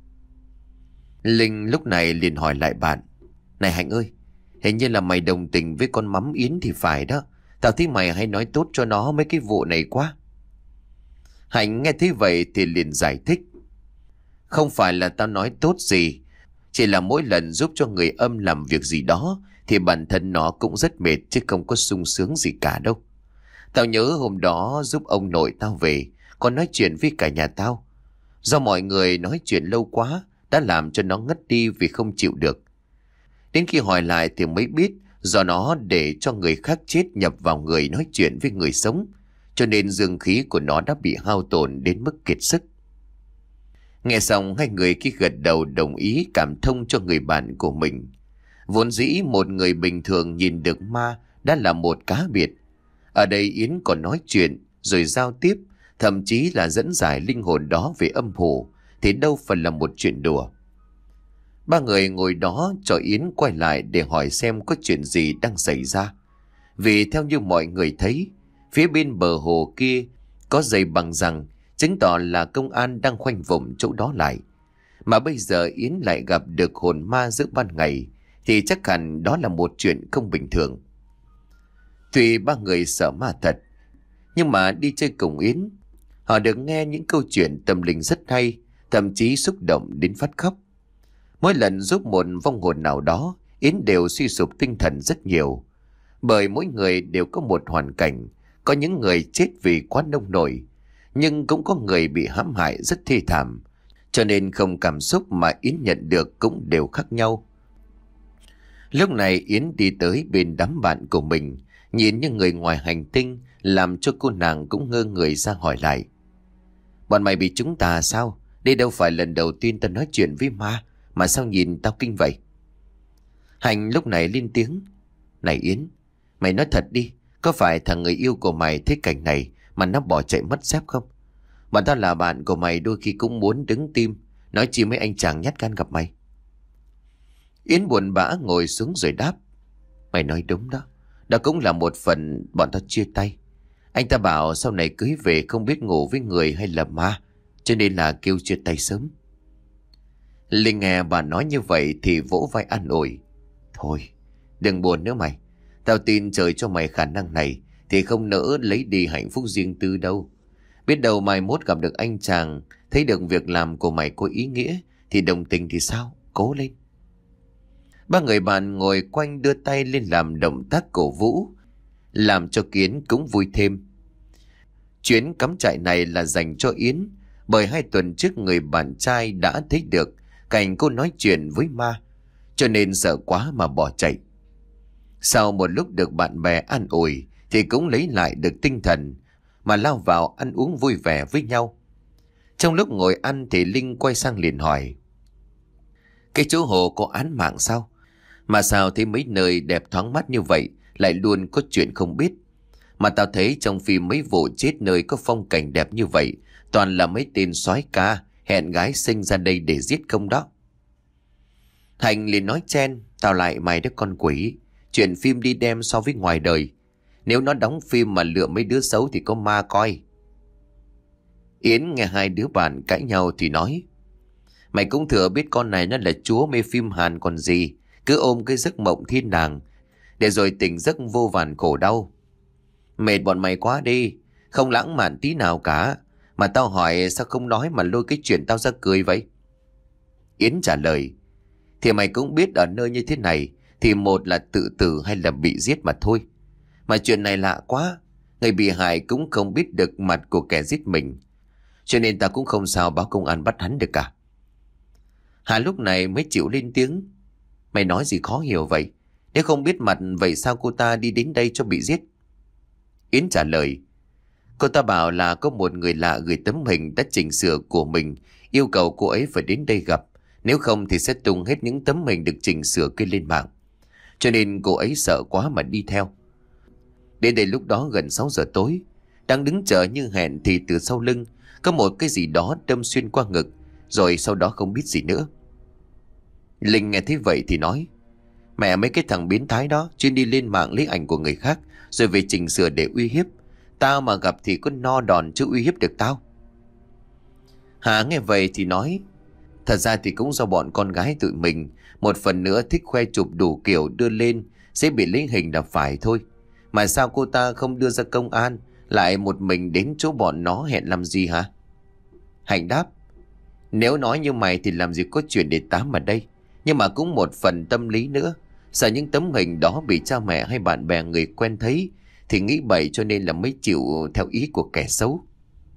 Linh lúc này liền hỏi lại bạn: Này Hạnh ơi, hình như là mày đồng tình với con mắm Yến thì phải đó. Tao thấy mày hay nói tốt cho nó mấy cái vụ này quá. Hạnh nghe thấy vậy thì liền giải thích: Không phải là tao nói tốt gì, chỉ là mỗi lần giúp cho người âm làm việc gì đó thì bản thân nó cũng rất mệt chứ không có sung sướng gì cả đâu. Tao nhớ hôm đó giúp ông nội tao về, còn nói chuyện với cả nhà tao. Do mọi người nói chuyện lâu quá đã làm cho nó ngất đi vì không chịu được. Đến khi hỏi lại thì mới biết do nó để cho người khác chết nhập vào người nói chuyện với người sống, cho nên dương khí của nó đã bị hao tổn đến mức kiệt sức. Nghe xong hai người kia gật đầu đồng ý cảm thông cho người bạn của mình. Vốn dĩ một người bình thường nhìn được ma đã là một cá biệt. Ở đây Yến còn nói chuyện rồi giao tiếp, thậm chí là dẫn giải linh hồn đó về âm phủ, thì đâu phải là một chuyện đùa. Ba người ngồi đó cho Yến quay lại để hỏi xem có chuyện gì đang xảy ra. Vì theo như mọi người thấy, phía bên bờ hồ kia có dây bằng rằng, chứng tỏ là công an đang khoanh vùng chỗ đó lại. Mà bây giờ Yến lại gặp được hồn ma giữa ban ngày, thì chắc hẳn đó là một chuyện không bình thường. Tuy ba người sợ ma thật, nhưng mà đi chơi cùng Yến, họ được nghe những câu chuyện tâm linh rất hay, thậm chí xúc động đến phát khóc. Mỗi lần giúp một vong hồn nào đó, Yến đều suy sụp tinh thần rất nhiều. Bởi mỗi người đều có một hoàn cảnh, có những người chết vì quá nông nổi, nhưng cũng có người bị hãm hại rất thê thảm, cho nên không cảm xúc mà Yến nhận được cũng đều khác nhau. Lúc này Yến đi tới bên đám bạn của mình, nhìn như người ngoài hành tinh, làm cho cô nàng cũng ngơ người ra hỏi lại: Bọn mày bị chúng tà sao? Đây đâu phải lần đầu tiên tao nói chuyện với ma, mà sao nhìn tao kinh vậy? Hành lúc này lên tiếng: Này Yến, mày nói thật đi, có phải thằng người yêu của mày thấy cảnh này mà nó bỏ chạy mất dép không? Bọn tao là bạn của mày, đôi khi cũng muốn đứng tim, nói chi mấy anh chàng nhát gan gặp mày. Yến buồn bã ngồi xuống rồi đáp: Mày nói đúng đó, đó cũng là một phần bọn tao chia tay. Anh ta bảo sau này cưới về không biết ngủ với người hay là ma, cho nên là kêu chia tay sớm. Linh nghe bà nói như vậy thì vỗ vai an ủi: Thôi, đừng buồn nữa mày. Tao tin trời cho mày khả năng này thì không nỡ lấy đi hạnh phúc riêng tư đâu. Biết đâu mai mốt gặp được anh chàng, thấy được việc làm của mày có ý nghĩa thì đồng tình thì sao, cố lên. Ba người bạn ngồi quanh đưa tay lên làm động tác cổ vũ, làm cho Yến cũng vui thêm. Chuyến cắm trại này là dành cho Yến, bởi hai tuần trước người bạn trai đã thấy được cảnh cô nói chuyện với ma, cho nên sợ quá mà bỏ chạy. Sau một lúc được bạn bè an ủi thì cũng lấy lại được tinh thần mà lao vào ăn uống vui vẻ với nhau. Trong lúc ngồi ăn thì Linh quay sang liền hỏi: Cái chỗ hồ có án mạng sao? Mà sao thấy mấy nơi đẹp thoáng mát như vậy lại luôn có chuyện không biết. Mà tao thấy trong phim mấy vụ chết nơi có phong cảnh đẹp như vậy toàn là mấy tên soái ca hẹn gái xinh ra đây để giết không đó. Thành liền nói chen, tao lại mày đứa con quỷ. Chuyện phim đi đem so với ngoài đời. Nếu nó đóng phim mà lựa mấy đứa xấu thì có ma coi. Yến nghe hai đứa bạn cãi nhau thì nói, mày cũng thừa biết con này nó là chúa mê phim Hàn còn gì. Cứ ôm cái giấc mộng thiên đàng để rồi tỉnh giấc vô vàn khổ đau. Mệt bọn mày quá đi, không lãng mạn tí nào cả. Mà tao hỏi sao không nói mà lôi cái chuyện tao ra cười vậy? Yến trả lời, thì mày cũng biết ở nơi như thế này thì một là tự tử hay là bị giết mà thôi. Mà chuyện này lạ quá, người bị hại cũng không biết được mặt của kẻ giết mình, cho nên ta cũng không sao báo công an bắt hắn được cả. Hà lúc này mới chịu lên tiếng, mày nói gì khó hiểu vậy? Nếu không biết mặt vậy sao cô ta đi đến đây cho bị giết? Yến trả lời, cô ta bảo là có một người lạ gửi tấm hình đã chỉnh sửa của mình, yêu cầu cô ấy phải đến đây gặp, nếu không thì sẽ tung hết những tấm hình được chỉnh sửa kia lên mạng. Cho nên cô ấy sợ quá mà đi theo. Đến đây lúc đó gần sáu giờ tối, đang đứng chờ như hẹn thì từ sau lưng có một cái gì đó đâm xuyên qua ngực, rồi sau đó không biết gì nữa. Linh nghe thấy vậy thì nói, mẹ mấy cái thằng biến thái đó chuyên đi lên mạng lấy ảnh của người khác rồi về chỉnh sửa để uy hiếp. Tao mà gặp thì có no đòn chứ uy hiếp được tao. Hà nghe vậy thì nói, thật ra thì cũng do bọn con gái tụi mình một phần nữa thích khoe chụp đủ kiểu đưa lên sẽ bị lấy hình là phải thôi. Mà sao cô ta không đưa ra công an, lại một mình đến chỗ bọn nó hẹn làm gì hả? Hạnh đáp, nếu nói như mày thì làm gì có chuyện để tám ở đây. Nhưng mà cũng một phần tâm lý nữa, sợ những tấm hình đó bị cha mẹ hay bạn bè người quen thấy thì nghĩ bậy, cho nên là mới chịu theo ý của kẻ xấu.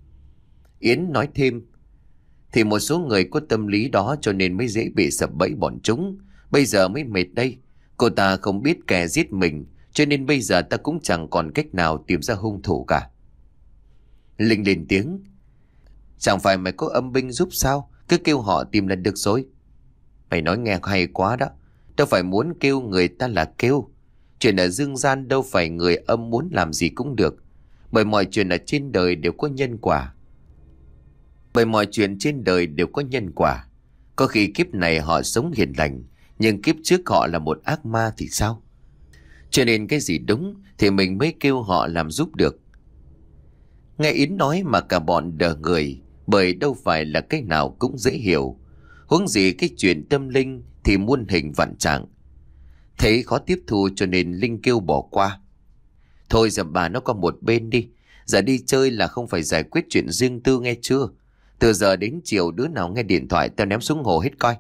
Yến nói thêm, thì một số người có tâm lý đó cho nên mới dễ bị sập bẫy bọn chúng. Bây giờ mới mệt đây. Cô ta không biết kẻ giết mình, cho nên bây giờ ta cũng chẳng còn cách nào tìm ra hung thủ cả. Linh lên tiếng, chẳng phải mày có âm binh giúp sao? Cứ kêu họ tìm là được rồi. Mày nói nghe hay quá đó. Đâu phải muốn kêu người ta là kêu. Chuyện ở dương gian đâu phải người âm muốn làm gì cũng được. Bởi mọi chuyện ở trên đời đều có nhân quả. Bởi mọi chuyện trên đời đều có nhân quả. Có khi kiếp này họ sống hiền lành, nhưng kiếp trước họ là một ác ma thì sao? Cho nên cái gì đúng thì mình mới kêu họ làm giúp được. Nghe Yến nói mà cả bọn đờ người, bởi đâu phải là cái nào cũng dễ hiểu. Huống gì cái chuyện tâm linh thì muôn hình vạn trạng. Thấy khó tiếp thu cho nên Linh kêu bỏ qua. Thôi giờ bà nó qua một bên đi. Giờ đi chơi là không phải giải quyết chuyện riêng tư nghe chưa? Từ giờ đến chiều đứa nào nghe điện thoại tao ném xuống hồ hết coi.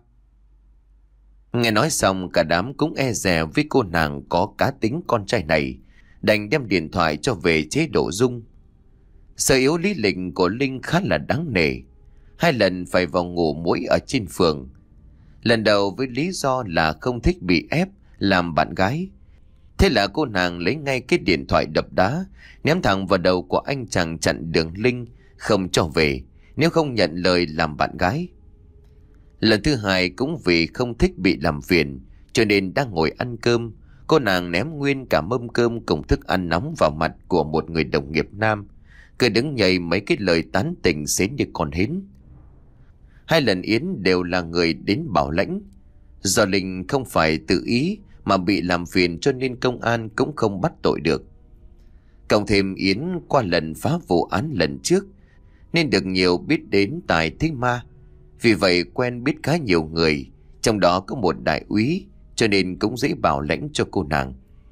Nghe nói xong cả đám cũng e dè với cô nàng có cá tính con trai này, đành đem điện thoại cho về chế độ rung. Sở yếu lý lịch của Linh khá là đáng nể. Hai lần phải vào ngủ muỗi ở trên phường. Lần đầu với lý do là không thích bị ép làm bạn gái. Thế là cô nàng lấy ngay cái điện thoại đập đá, ném thẳng vào đầu của anh chàng chặn đường Linh, không cho về nếu không nhận lời làm bạn gái. Lần thứ hai cũng vì không thích bị làm phiền, cho nên đang ngồi ăn cơm, cô nàng ném nguyên cả mâm cơm cùng thức ăn nóng vào mặt của một người đồng nghiệp nam, cứ đứng nhảy mấy cái lời tán tỉnh xến như con hến. Hai lần Yến đều là người đến bảo lãnh. Do Linh không phải tự ý mà bị làm phiền cho nên công an cũng không bắt tội được. Cộng thêm Yến qua lần phá vụ án lần trước nên được nhiều biết đến tài thích ma. Vì vậy quen biết khá nhiều người, trong đó có một đại úy, cho nên cũng dễ bảo lãnh cho cô nàng.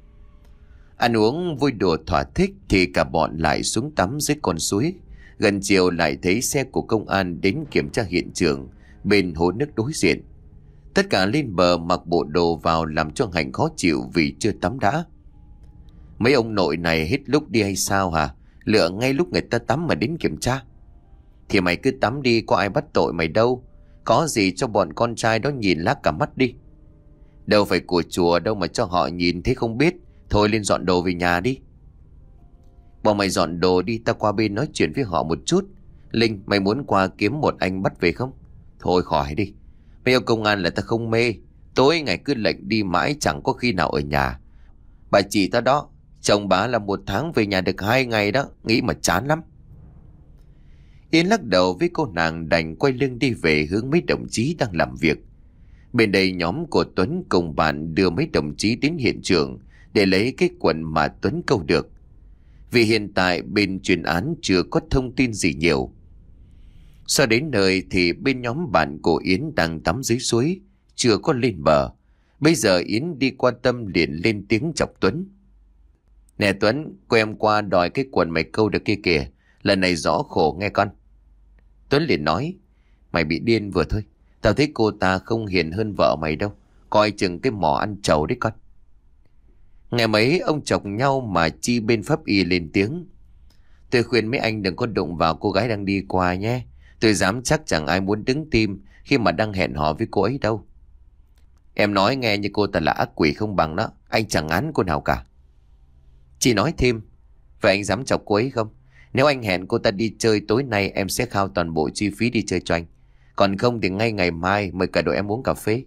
Ăn uống vui đùa thỏa thích thì cả bọn lại xuống tắm dưới con suối. Gần chiều lại thấy xe của công an đến kiểm tra hiện trường bên hồ nước đối diện. Tất cả lên bờ mặc bộ đồ vào làm cho Hạnh khó chịu vì chưa tắm đã. Mấy ông nội này hết lúc đi hay sao hả? Lựa ngay lúc người ta tắm mà đến kiểm tra. Thì mày cứ tắm đi, có ai bắt tội mày đâu. Có gì cho bọn con trai đó nhìn lác cả mắt đi. Đâu phải của chùa đâu mà cho họ nhìn thế không biết. Thôi lên dọn đồ về nhà đi. Bọn mày dọn đồ đi, ta qua bên nói chuyện với họ một chút. Linh, mày muốn qua kiếm một anh bắt về không? Thôi khỏi đi. Mấy ông công an là ta không mê. Tối ngày cứ lệnh đi mãi chẳng có khi nào ở nhà. Bà chị ta đó, chồng bà là một tháng về nhà được hai ngày đó, nghĩ mà chán lắm. Yến lắc đầu với cô nàng, đành quay lưng đi về hướng mấy đồng chí đang làm việc. Bên đây nhóm của Tuấn cùng bạn đưa mấy đồng chí đến hiện trường để lấy cái quần mà Tuấn câu được. Vì hiện tại bên chuyên án chưa có thông tin gì nhiều. Sau đến nơi thì bên nhóm bạn của Yến đang tắm dưới suối, chưa có lên bờ. Bây giờ Yến đi qua Tâm liền lên tiếng chọc Tuấn. Nè Tuấn, cô em qua đòi cái quần mày câu được kia kìa, lần này rõ khổ nghe con. Tuấn liền nói, mày bị điên vừa thôi, tao thấy cô ta không hiền hơn vợ mày đâu, coi chừng cái mỏ ăn trầu đấy con. Ngày mấy ông chọc nhau mà chi bên pháp y lên tiếng. Tôi khuyên mấy anh đừng có đụng vào cô gái đang đi qua nhé. Tôi dám chắc chẳng ai muốn đứng tim khi mà đang hẹn hò với cô ấy đâu. Em nói nghe như cô ta là ác quỷ không bằng đó, anh chẳng án cô nào cả. Chị nói thêm, vậy anh dám chọc cô ấy không? Nếu anh hẹn cô ta đi chơi tối nay, em sẽ khao toàn bộ chi phí đi chơi cho anh. Còn không thì ngay ngày mai mời cả đội em uống cà phê.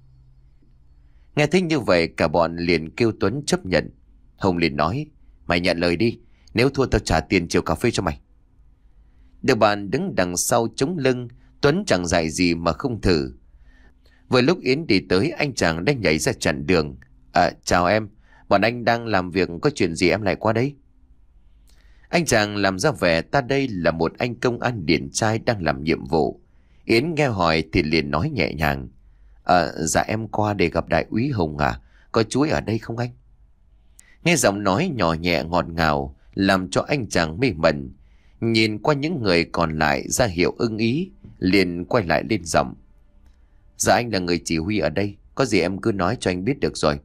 Nghe thấy như vậy cả bọn liền kêu Tuấn chấp nhận. Hồng liền nói, mày nhận lời đi, nếu thua tao trả tiền chiều cà phê cho mày. Được bạn đứng đằng sau chống lưng, Tuấn chẳng dạy gì mà không thử. Vừa lúc Yến đi tới, anh chàng đã nhảy ra chặn đường. À, chào em, bọn anh đang làm việc, có chuyện gì em lại qua đấy? Anh chàng làm ra vẻ ta đây là một anh công an điển trai đang làm nhiệm vụ. Yến nghe hỏi thì liền nói nhẹ nhàng. À, dạ em qua để gặp đại úy Hùng à, có chú ấy ở đây không anh? Nghe giọng nói nhỏ nhẹ ngọt ngào làm cho anh chàng mê mẩn. Nhìn qua những người còn lại ra hiệu ưng ý, liền quay lại lên giọng. Dạ anh là người chỉ huy ở đây, có gì em cứ nói cho anh biết được rồi.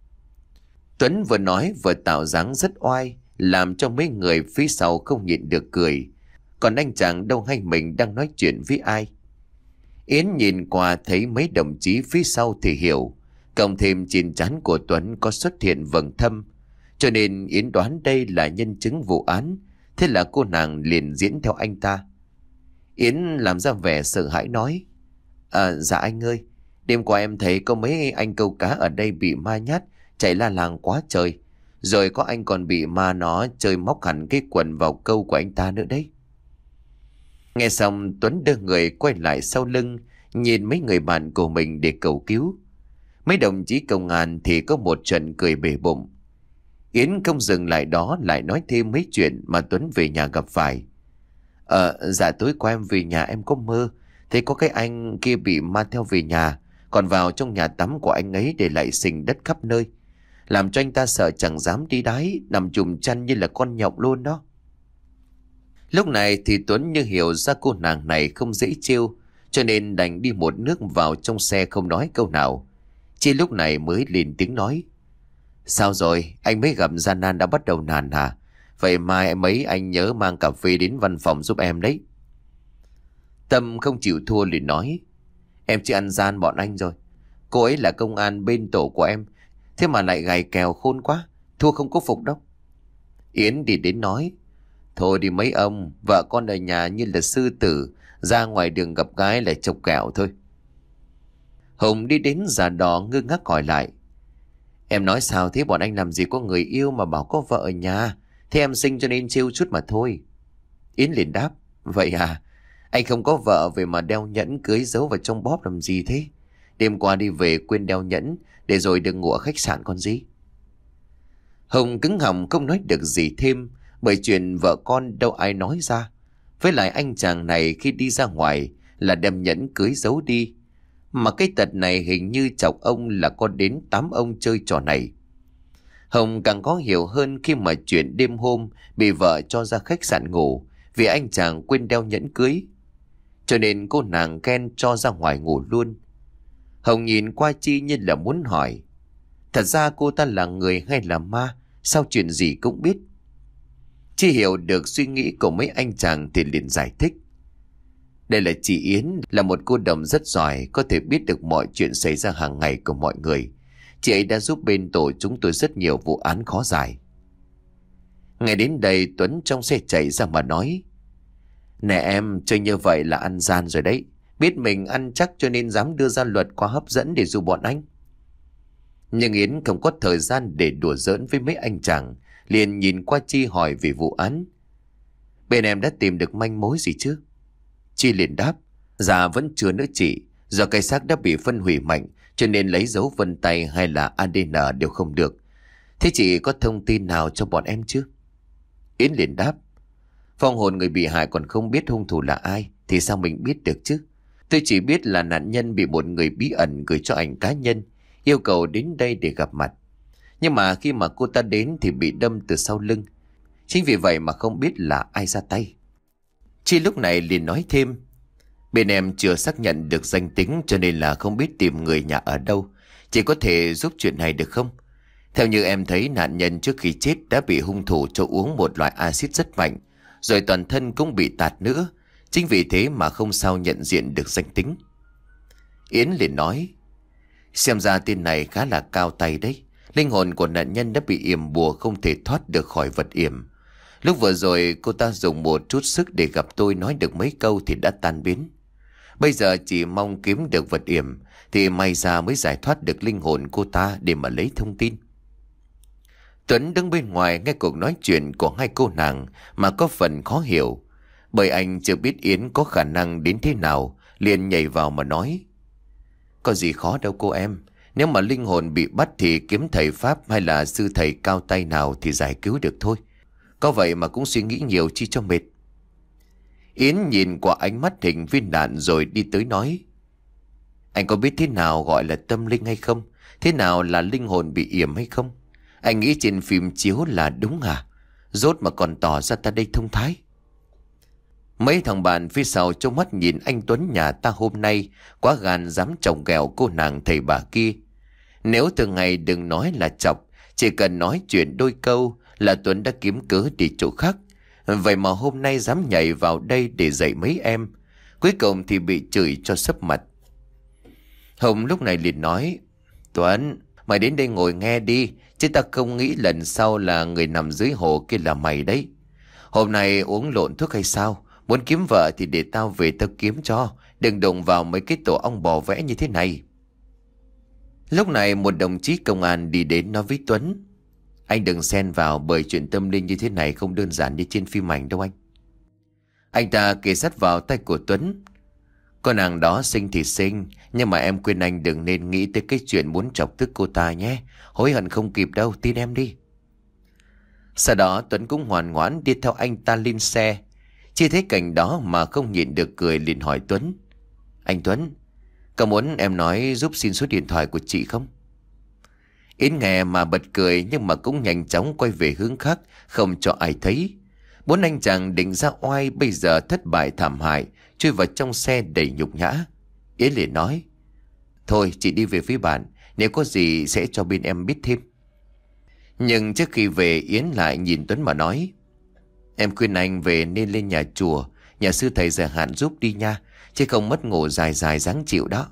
Tuấn vừa nói vừa tạo dáng rất oai, làm cho mấy người phía sau không nhịn được cười. Còn anh chàng đâu hay mình đang nói chuyện với ai. Yến nhìn qua thấy mấy đồng chí phía sau thì hiểu. Cộng thêm trên trán của Tuấn có xuất hiện vầng thâm, cho nên Yến đoán đây là nhân chứng vụ án. Thế là cô nàng liền diễn theo anh ta. Yến làm ra vẻ sợ hãi nói, À dạ anh ơi, đêm qua em thấy có mấy anh câu cá ở đây bị ma nhát chạy la làng quá trời. Rồi có anh còn bị ma nó chơi móc hẳn cái quần vào câu của anh ta nữa đấy. Nghe xong Tuấn đưa người quay lại sau lưng, nhìn mấy người bạn của mình để cầu cứu. Mấy đồng chí công an thì có một trận cười bể bụng. Yến không dừng lại đó, lại nói thêm mấy chuyện mà Tuấn về nhà gặp phải. Ờ, dạ tối qua em về nhà em có mơ thấy có cái anh kia bị ma theo về nhà, còn vào trong nhà tắm của anh ấy để lại sình đất khắp nơi, làm cho anh ta sợ chẳng dám đi đáy, nằm chùm chăn như là con nhộng luôn đó. Lúc này thì Tuấn như hiểu ra cô nàng này không dễ trêu, cho nên đành đi một nước vào trong xe không nói câu nào. Chỉ lúc này mới lên tiếng nói. Sao rồi, anh mới gặp gian nan đã bắt đầu nản hả? Vậy mai mấy anh nhớ mang cà phê đến văn phòng giúp em đấy. Tâm không chịu thua liền nói. Em chỉ ăn gian bọn anh rồi. Cô ấy là công an bên tổ của em, thế mà lại gài kèo khôn quá, thua không có phục đâu. Yến đi đến nói. Thôi đi mấy ông, vợ con ở nhà như là sư tử, ra ngoài đường gặp gái là chọc kẹo thôi. Hùng đi đến già đỏ ngơ ngác hỏi lại. Em nói sao thế, bọn anh làm gì có người yêu mà bảo có vợ ở nhà. Thế em sinh cho nên trêu chút mà thôi. Yến liền đáp. Vậy à, anh không có vợ về mà đeo nhẫn cưới giấu vào trong bóp làm gì thế? Đêm qua đi về quên đeo nhẫn, để rồi đừng ngủ ở khách sạn con gì. Hùng cứng họng không nói được gì thêm, bởi chuyện vợ con đâu ai nói ra. Với lại anh chàng này khi đi ra ngoài là đem nhẫn cưới giấu đi. Mà cái tật này hình như chọc ông là có đến tám ông chơi trò này. Hồng càng có hiểu hơn khi mà chuyện đêm hôm bị vợ cho ra khách sạn ngủ vì anh chàng quên đeo nhẫn cưới. Cho nên cô nàng ghen cho ra ngoài ngủ luôn. Hồng nhìn qua Chi như là muốn hỏi. Thật ra cô ta là người hay là ma? Sao chuyện gì cũng biết? Chi hiểu được suy nghĩ của mấy anh chàng thì liền giải thích. Đây là chị Yến, là một cô đồng rất giỏi, có thể biết được mọi chuyện xảy ra hàng ngày của mọi người. Chị ấy đã giúp bên tổ chúng tôi rất nhiều vụ án khó giải. Ngày đến đây Tuấn trong xe chạy ra mà nói. Nè em, chơi như vậy là ăn gian rồi đấy. Biết mình ăn chắc cho nên dám đưa ra luật quá hấp dẫn để dụ bọn anh. Nhưng Yến không có thời gian để đùa giỡn với mấy anh chàng, liền nhìn qua Chi hỏi về vụ án. Bên em đã tìm được manh mối gì chứ? Chi liền đáp, dạ vẫn chưa nữa chị. Do cái xác đã bị phân hủy mạnh, cho nên lấy dấu vân tay hay là a đê en đều không được. Thế chị có thông tin nào cho bọn em chứ? Yến liền đáp, vong hồn người bị hại còn không biết hung thủ là ai thì sao mình biết được chứ? Tôi chỉ biết là nạn nhân bị một người bí ẩn gửi cho ảnh cá nhân, yêu cầu đến đây để gặp mặt. Nhưng mà khi mà cô ta đến thì bị đâm từ sau lưng. Chính vì vậy mà không biết là ai ra tay. Chi lúc này liền nói thêm, bên em chưa xác nhận được danh tính cho nên là không biết tìm người nhà ở đâu. Chị có thể giúp chuyện này được không? Theo như em thấy, nạn nhân trước khi chết đã bị hung thủ cho uống một loại axit rất mạnh, rồi toàn thân cũng bị tạt nữa. Chính vì thế mà không sao nhận diện được danh tính. Yến liền nói, xem ra tên này khá là cao tay đấy. Linh hồn của nạn nhân đã bị yểm bùa, không thể thoát được khỏi vật yểm. Lúc vừa rồi cô ta dùng một chút sức để gặp tôi, nói được mấy câu thì đã tan biến. Bây giờ chỉ mong kiếm được vật yểm thì may ra mới giải thoát được linh hồn cô ta để mà lấy thông tin. Tuấn đứng bên ngoài nghe cuộc nói chuyện của hai cô nàng mà có phần khó hiểu, bởi anh chưa biết Yến có khả năng đến thế nào, liền nhảy vào mà nói, có gì khó đâu cô em. Nếu mà linh hồn bị bắt thì kiếm thầy Pháp hay là sư thầy cao tay nào thì giải cứu được thôi. Có vậy mà cũng suy nghĩ nhiều chi cho mệt. Yến nhìn qua ánh mắt hình viên đạn rồi đi tới nói, anh có biết thế nào gọi là tâm linh hay không? Thế nào là linh hồn bị yểm hay không? Anh nghĩ trên phim chiếu là đúng à? Rốt mà còn tỏ ra ta đây thông thái. Mấy thằng bạn phía sau trông mắt nhìn anh Tuấn nhà ta hôm nay quá gan dám chồng ghẹo cô nàng thầy bà kia. Nếu thường ngày đừng nói là chọc, chỉ cần nói chuyện đôi câu là Tuấn đã kiếm cớ đi chỗ khác. Vậy mà hôm nay dám nhảy vào đây để dạy mấy em, cuối cùng thì bị chửi cho sấp mặt. Hồng lúc này liền nói, Tuấn, mày đến đây ngồi nghe đi, chứ ta không nghĩ lần sau là người nằm dưới hồ kia là mày đấy. Hôm nay uống lộn thuốc hay sao? Muốn kiếm vợ thì để tao về tao kiếm cho, đừng đụng vào mấy cái tổ ong bò vẽ như thế này. Lúc này một đồng chí công an đi đến nói với Tuấn, anh đừng xen vào, bởi chuyện tâm linh như thế này không đơn giản như trên phim ảnh đâu anh. Anh ta kề sát vào tay của Tuấn, con nàng đó xinh thì xinh, nhưng mà em khuyên anh đừng nên nghĩ tới cái chuyện muốn chọc tức cô ta nhé. Hối hận không kịp đâu, tin em đi. Sau đó Tuấn cũng ngoan ngoãn đi theo anh ta lên xe. Chỉ thấy cảnh đó mà không nhịn được cười, liền hỏi Tuấn, anh Tuấn, có muốn em nói giúp xin số điện thoại của chị không? Yến nghe mà bật cười, nhưng mà cũng nhanh chóng quay về hướng khác, không cho ai thấy. Bốn anh chàng định ra oai bây giờ thất bại thảm hại, chui vào trong xe đầy nhục nhã. Yến liền nói, thôi chị đi về phía bạn, nếu có gì sẽ cho bên em biết thêm. Nhưng trước khi về, Yến lại nhìn Tuấn mà nói, em khuyên anh về nên lên nhà chùa, nhà sư thầy giờ hạn giúp đi nha, chứ không mất ngủ dài dài dáng chịu đó.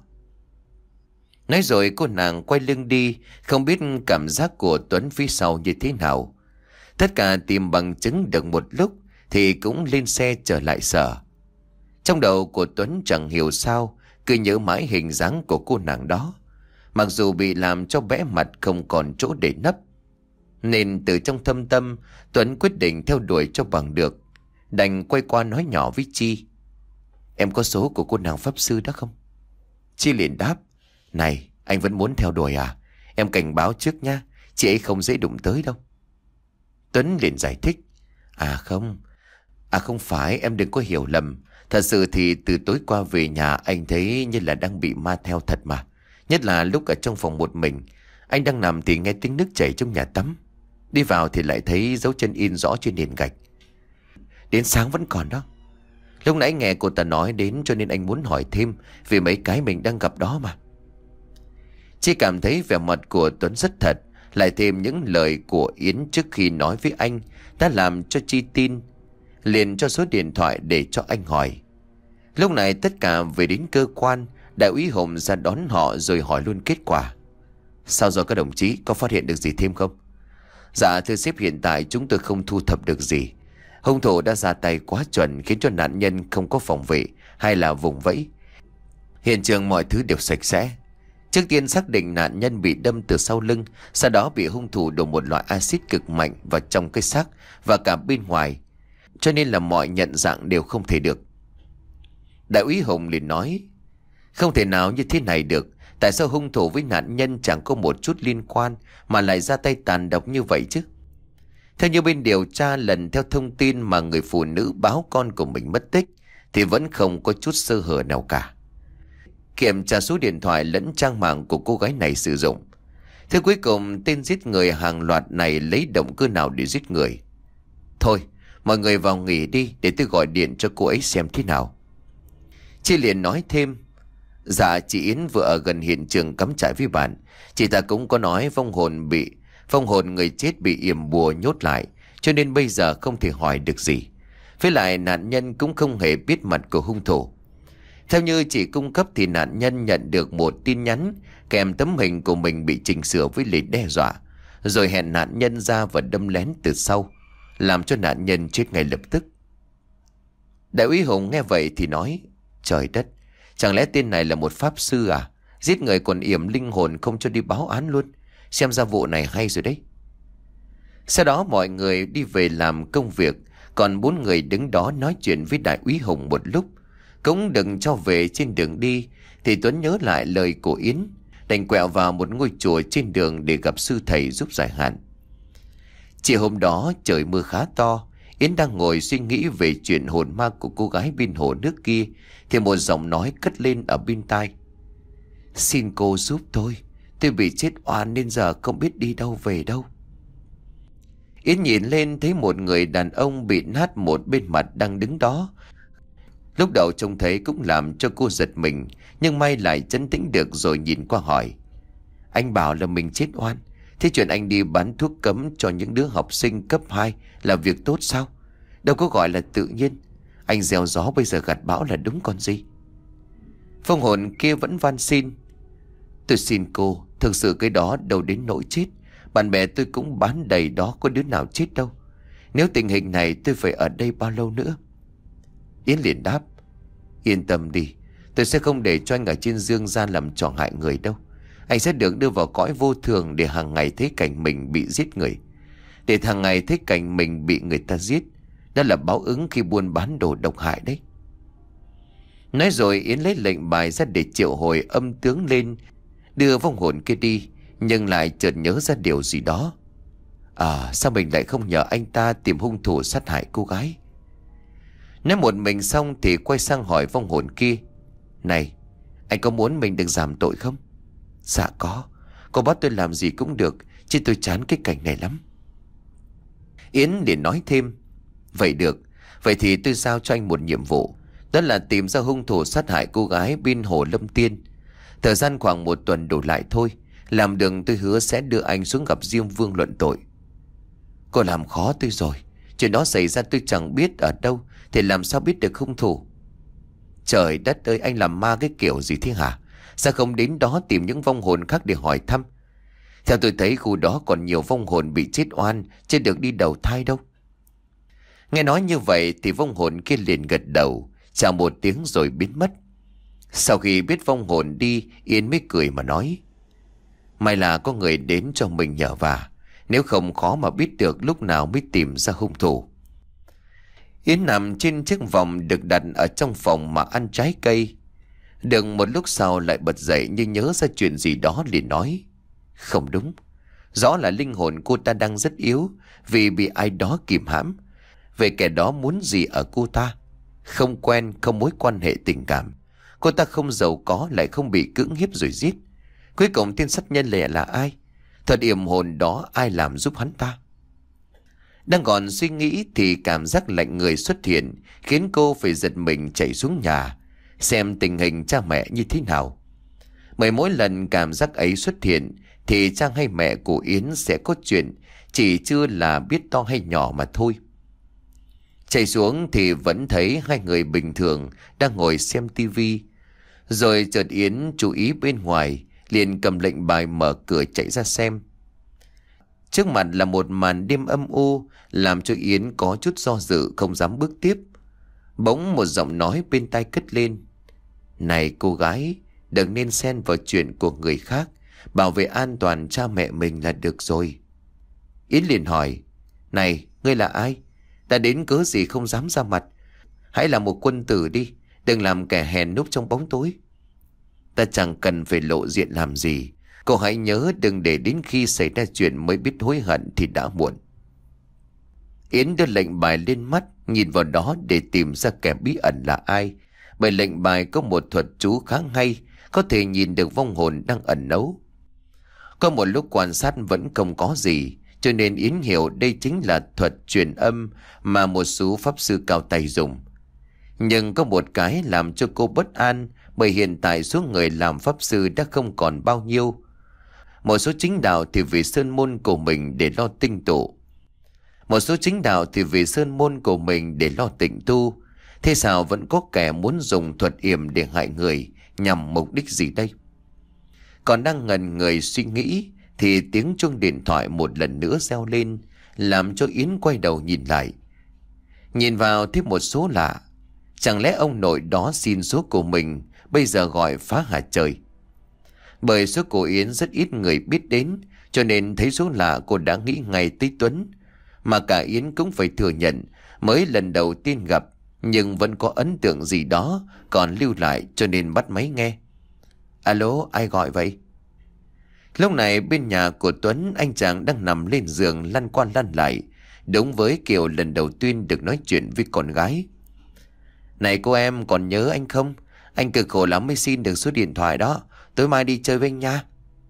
Nói rồi cô nàng quay lưng đi, không biết cảm giác của Tuấn phía sau như thế nào. Tất cả tìm bằng chứng được một lúc thì cũng lên xe trở lại sở. Trong đầu của Tuấn chẳng hiểu sao cứ nhớ mãi hình dáng của cô nàng đó. Mặc dù bị làm cho bẽ mặt không còn chỗ để nấp, nên từ trong thâm tâm Tuấn quyết định theo đuổi cho bằng được. Đành quay qua nói nhỏ với Chi, em có số của cô nàng pháp sư đó không? Chi liền đáp, này anh vẫn muốn theo đuổi à? Em cảnh báo trước nha, chị ấy không dễ đụng tới đâu. Tuấn liền giải thích, À không À không phải, em đừng có hiểu lầm. Thật sự thì từ tối qua về nhà anh thấy như là đang bị ma theo thật mà. Nhất là lúc ở trong phòng một mình, anh đang nằm thì nghe tiếng nước chảy trong nhà tắm. Đi vào thì lại thấy dấu chân in rõ trên nền gạch. Đến sáng vẫn còn đó. Lúc nãy nghe cô ta nói đến cho nên anh muốn hỏi thêm về mấy cái mình đang gặp đó mà. Chỉ cảm thấy vẻ mặt của Tuấn rất thật, lại thêm những lời của Yến trước khi nói với anh đã làm cho Chi tin. Liền cho số điện thoại để cho anh hỏi. Lúc này tất cả về đến cơ quan, đại úy Hùng ra đón họ rồi hỏi luôn kết quả. Sao rồi các đồng chí, có phát hiện được gì thêm không? Dạ thưa sếp, hiện tại chúng tôi không thu thập được gì. Hung thủ đã ra tay quá chuẩn, khiến cho nạn nhân không có phòng vệ hay là vùng vẫy. Hiện trường mọi thứ đều sạch sẽ. Trước tiên xác định nạn nhân bị đâm từ sau lưng, sau đó bị hung thủ đổ một loại axit cực mạnh vào trong cái xác và cả bên ngoài, cho nên là mọi nhận dạng đều không thể được. Đại úy Hùng liền nói, không thể nào như thế này được. Tại sao hung thủ với nạn nhân chẳng có một chút liên quan mà lại ra tay tàn độc như vậy chứ? Theo như bên điều tra, lần theo thông tin mà người phụ nữ báo con của mình mất tích thì vẫn không có chút sơ hở nào cả. Kiểm tra số điện thoại lẫn trang mạng của cô gái này sử dụng, thế cuối cùng tên giết người hàng loạt này lấy động cơ nào để giết người? Thôi, mọi người vào nghỉ đi, để tôi gọi điện cho cô ấy xem thế nào. Chị liền nói thêm, dạ chị Yến vừa ở gần hiện trường cắm trại với bạn. Chị ta cũng có nói vong hồn bị Vong hồn người chết bị yểm bùa nhốt lại, cho nên bây giờ không thể hỏi được gì. Với lại nạn nhân cũng không hề biết mặt của hung thủ. Theo như chị cung cấp thì nạn nhân nhận được một tin nhắn kèm tấm hình của mình bị chỉnh sửa với lời đe dọa, rồi hẹn nạn nhân ra và đâm lén từ sau, làm cho nạn nhân chết ngay lập tức. Đại úy Hùng nghe vậy thì nói, trời đất, chẳng lẽ tên này là một pháp sư à? Giết người còn yểm linh hồn không cho đi báo án luôn. Xem ra vụ này hay rồi đấy. Sau đó mọi người đi về làm công việc, còn bốn người đứng đó nói chuyện với đại úy Hùng một lúc. Cũng đừng cho về trên đường đi thì Tuấn nhớ lại lời của Yến, đành quẹo vào một ngôi chùa trên đường để gặp sư thầy giúp giải hạn. Chiều hôm đó trời mưa khá to, Yến đang ngồi suy nghĩ về chuyện hồn ma của cô gái bên hồ nước kia thì một giọng nói cất lên ở bên tai. Xin cô giúp tôi, tôi bị chết oan nên giờ không biết đi đâu về đâu. Yến nhìn lên thấy một người đàn ông bị nát một bên mặt đang đứng đó. Lúc đầu trông thấy cũng làm cho cô giật mình, nhưng may lại trấn tĩnh được rồi nhìn qua hỏi. Anh bảo là mình chết oan, thế chuyện anh đi bán thuốc cấm cho những đứa học sinh cấp hai là việc tốt sao? Đâu có gọi là tự nhiên. Anh gieo gió bây giờ gặt bão là đúng còn gì. Phong hồn kia vẫn van xin. Tôi xin cô, thực sự cái đó đâu đến nỗi chết. Bạn bè tôi cũng bán đầy đó, có đứa nào chết đâu. Nếu tình hình này tôi phải ở đây bao lâu nữa? Yến liền đáp, yên tâm đi, tôi sẽ không để cho anh ở trên dương gian làm trò hại người đâu. Anh sẽ được đưa vào cõi vô thường để hàng ngày thấy cảnh mình bị giết người, để hàng ngày thấy cảnh mình bị người ta giết. Đó là báo ứng khi buôn bán đồ độc hại đấy. Nói rồi Yến lấy lệnh bài ra để triệu hồi âm tướng lên, đưa vong hồn kia đi, nhưng lại chợt nhớ ra điều gì đó. À, sao mình lại không nhờ anh ta tìm hung thủ sát hại cô gái? Nói một mình xong thì quay sang hỏi vong hồn kia, này, anh có muốn mình được giảm tội không? Dạ có, cô bắt tôi làm gì cũng được, chứ tôi chán cái cảnh này lắm. Yến liền nói thêm, vậy được, vậy thì tôi giao cho anh một nhiệm vụ, đó là tìm ra hung thủ sát hại cô gái bên hồ Lâm Tiên. Thời gian khoảng một tuần đổ lại thôi. Làm được tôi hứa sẽ đưa anh xuống gặp Diêm Vương luận tội. Cô làm khó tôi rồi. Chuyện đó xảy ra tôi chẳng biết ở đâu, thì làm sao biết được hung thủ? Trời đất ơi, anh làm ma cái kiểu gì thế hả? Sao không đến đó tìm những vong hồn khác để hỏi thăm? Theo tôi thấy khu đó còn nhiều vong hồn bị chết oan, chưa được đi đầu thai đâu. Nghe nói như vậy thì vong hồn kia liền gật đầu, chào một tiếng rồi biến mất. Sau khi biết vong hồn đi, Yến mới cười mà nói, may là có người đến cho mình nhờ vả, nếu không khó mà biết được lúc nào mới tìm ra hung thủ. Yến nằm trên chiếc vòng được đặt ở trong phòng mà ăn trái cây. Được một lúc sau lại bật dậy như nhớ ra chuyện gì đó liền nói, không đúng, rõ là linh hồn cô ta đang rất yếu vì bị ai đó kìm hãm. Về kẻ đó muốn gì ở cô ta? Không quen, không mối quan hệ tình cảm. Cô ta không giàu có, lại không bị cưỡng hiếp rồi giết. Cuối cùng tên sát nhân lẻ là ai? Thuật yểm hồn đó ai làm giúp hắn ta? Đang còn suy nghĩ thì cảm giác lạnh người xuất hiện, khiến cô phải giật mình chạy xuống nhà xem tình hình cha mẹ như thế nào. Bởi mỗi lần cảm giác ấy xuất hiện thì cha hay mẹ của Yến sẽ có chuyện, chỉ chưa là biết to hay nhỏ mà thôi. Chạy xuống thì vẫn thấy hai người bình thường đang ngồi xem tivi. Rồi chợt Yến chú ý bên ngoài, liền cầm lệnh bài mở cửa chạy ra xem. Trước mặt là một màn đêm âm u, làm cho Yến có chút do dự không dám bước tiếp. Bỗng một giọng nói bên tai cất lên, này cô gái, đừng nên xen vào chuyện của người khác. Bảo vệ an toàn cha mẹ mình là được rồi. Yến liền hỏi, này, ngươi là ai? Đã đến cớ gì không dám ra mặt? Hãy là một quân tử đi, đừng làm kẻ hèn núp trong bóng tối. Ta chẳng cần phải lộ diện làm gì. Cậu hãy nhớ đừng để đến khi xảy ra chuyện mới biết hối hận thì đã muộn. Yến đưa lệnh bài lên mắt, nhìn vào đó để tìm ra kẻ bí ẩn là ai. Bởi lệnh bài có một thuật chú khá hay, có thể nhìn được vong hồn đang ẩn nấu. Có một lúc quan sát vẫn không có gì, cho nên Yến hiểu đây chính là thuật truyền âm mà một số pháp sư cao tay dùng. Nhưng có một cái làm cho cô bất an, bởi hiện tại số người làm pháp sư đã không còn bao nhiêu. Một số chính đạo thì vì sơn môn của mình để lo tinh tụ. Một số chính đạo thì vì sơn môn của mình để lo tịnh tu. Thế sao vẫn có kẻ muốn dùng thuật yểm để hại người, nhằm mục đích gì đây? Còn đang ngần người suy nghĩ thì tiếng chuông điện thoại một lần nữa reo lên, làm cho Yến quay đầu nhìn lại. Nhìn vào thêm một số lạ. Chẳng lẽ ông nội đó xin số của mình bây giờ gọi phá hạ trời? Bởi số của Yến rất ít người biết đến, cho nên thấy số lạ cô đã nghĩ ngay tới Tuấn. Mà cả Yến cũng phải thừa nhận, mới lần đầu tiên gặp nhưng vẫn có ấn tượng gì đó còn lưu lại, cho nên bắt máy nghe. Alo, ai gọi vậy? Lúc này bên nhà của Tuấn, anh chàng đang nằm lên giường lăn qua lăn lại, đúng với kiểu lần đầu tiên được nói chuyện với con gái. Này cô em, còn nhớ anh không? Anh cực khổ lắm mới xin được số điện thoại đó. Tối mai đi chơi với anh nha.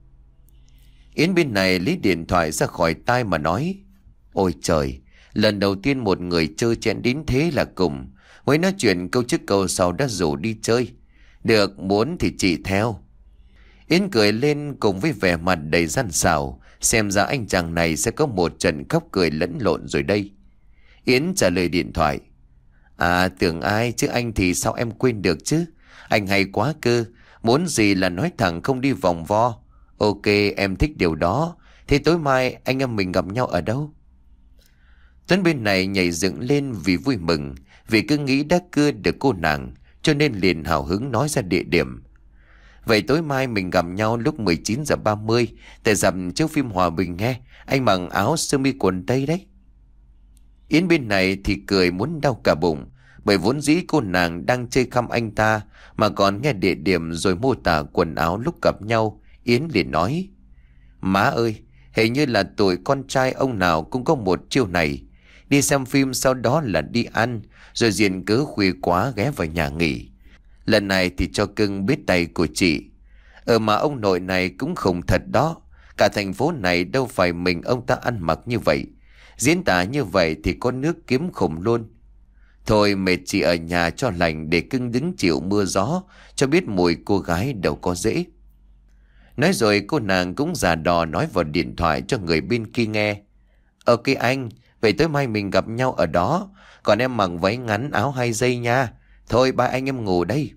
Yến bên này lấy điện thoại ra khỏi tai mà nói, ôi trời, lần đầu tiên một người chơi chẹn đến thế là cùng. Mới nói chuyện câu trước câu sau đã rủ đi chơi. Được, muốn thì chị theo. Yến cười lên cùng với vẻ mặt đầy gian xảo. Xem ra anh chàng này sẽ có một trận khóc cười lẫn lộn rồi đây. Yến trả lời điện thoại. À, tưởng ai chứ anh thì sao em quên được chứ. Anh hay quá cơ. Muốn gì là nói thẳng, không đi vòng vo. Ok, em thích điều đó. Thế tối mai anh em mình gặp nhau ở đâu? Tuấn bên này nhảy dựng lên vì vui mừng, vì cứ nghĩ đã cưa được cô nàng, cho nên liền hào hứng nói ra địa điểm. Vậy tối mai mình gặp nhau lúc mười chín giờ ba mươi tại rạp chiếu phim Hòa Bình nghe. Anh mặc áo sơ mi quần tây đấy. Yến bên này thì cười muốn đau cả bụng, bởi vốn dĩ cô nàng đang chơi khăm anh ta mà còn nghe địa điểm rồi mô tả quần áo lúc gặp nhau. Yến liền nói, má ơi, hình như là tụi con trai ông nào cũng có một chiêu này. Đi xem phim sau đó là đi ăn, rồi diện cớ khuya quá ghé vào nhà nghỉ. Lần này thì cho cưng biết tay của chị. Ờ mà ông nội này cũng khùng thật đó. Cả thành phố này đâu phải mình ông ta ăn mặc như vậy. Diễn tả như vậy thì có nước kiếm khủng luôn. Thôi mệt chị ở nhà cho lành, để cưng đứng chịu mưa gió, cho biết mùi cô gái đâu có dễ. Nói rồi cô nàng cũng giả đò nói vào điện thoại cho người bên kia nghe. Ok anh, vậy tối mai mình gặp nhau ở đó. Còn em mặc váy ngắn áo hai dây nha. Thôi bye anh, em ngủ đây.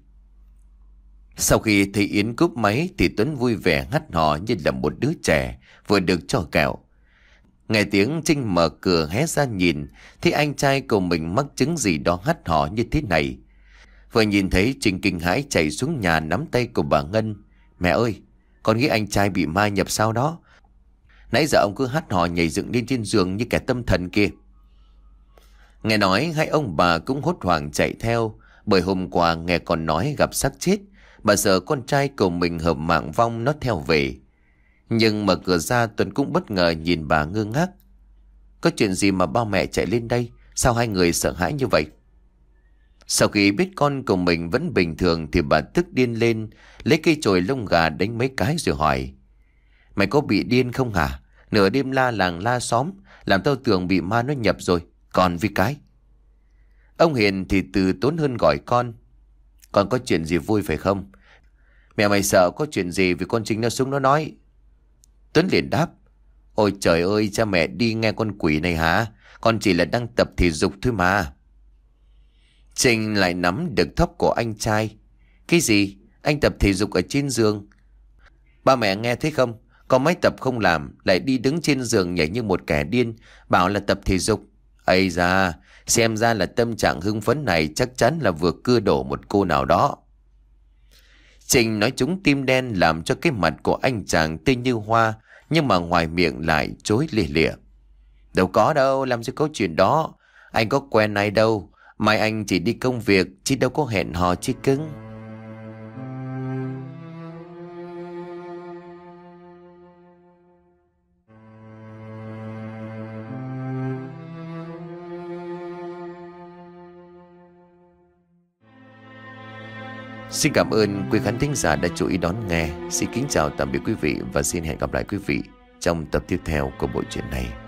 Sau khi thấy Yến cúp máy thì Tuấn vui vẻ hắt hò như là một đứa trẻ vừa được cho kẹo. Nghe tiếng Trinh mở cửa hé ra nhìn, thấy anh trai của mình mắc chứng gì đó hắt hò như thế này. Vừa nhìn thấy Trinh kinh hãi chạy xuống nhà nắm tay của bà Ngân. Mẹ ơi, con nghĩ anh trai bị ma nhập sao đó. Nãy giờ ông cứ hắt hò nhảy dựng lên trên giường như kẻ tâm thần kia. Nghe nói hai ông bà cũng hốt hoảng chạy theo, bởi hôm qua nghe còn nói gặp xác chết. Bà sợ con trai của mình hợp mạng vong nó theo về. Nhưng mở cửa ra Tuấn cũng bất ngờ nhìn bà ngơ ngác. Có chuyện gì mà ba mẹ chạy lên đây? Sao hai người sợ hãi như vậy? Sau khi biết con của mình vẫn bình thường thì bà tức điên lên, lấy cây chổi lông gà đánh mấy cái rồi hỏi. Mày có bị điên không hả? Nửa đêm la làng la xóm, làm tao tưởng bị ma nó nhập rồi. Còn vì cái ông Hiền thì từ tốn hơn gọi con. Con có chuyện gì vui phải không? Mẹ mày sợ có chuyện gì vì con Trinh nó xuống nó nói. Tuấn liền đáp. Ôi trời ơi, cha mẹ đi nghe con quỷ này hả? Con chỉ là đang tập thể dục thôi mà. Trinh lại nắm được tóc của anh trai. Cái gì? Anh tập thể dục ở trên giường? Ba mẹ nghe thấy không? Có mấy tập không làm, lại đi đứng trên giường nhảy như một kẻ điên, bảo là tập thể dục. Ây da, xem ra là tâm trạng hưng phấn này chắc chắn là vừa cưa đổ một cô nào đó. Trình nói trúng tim đen làm cho cái mặt của anh chàng tươi như hoa, nhưng mà ngoài miệng lại chối lìa lịa. Đâu có đâu, làm gì có chuyện đó. Anh có quen ai đâu. Mai anh chỉ đi công việc, chứ đâu có hẹn hò chi cưng. Xin cảm ơn quý khán thính giả đã chú ý đón nghe. Xin kính chào tạm biệt quý vị và xin hẹn gặp lại quý vị trong tập tiếp theo của bộ truyện này.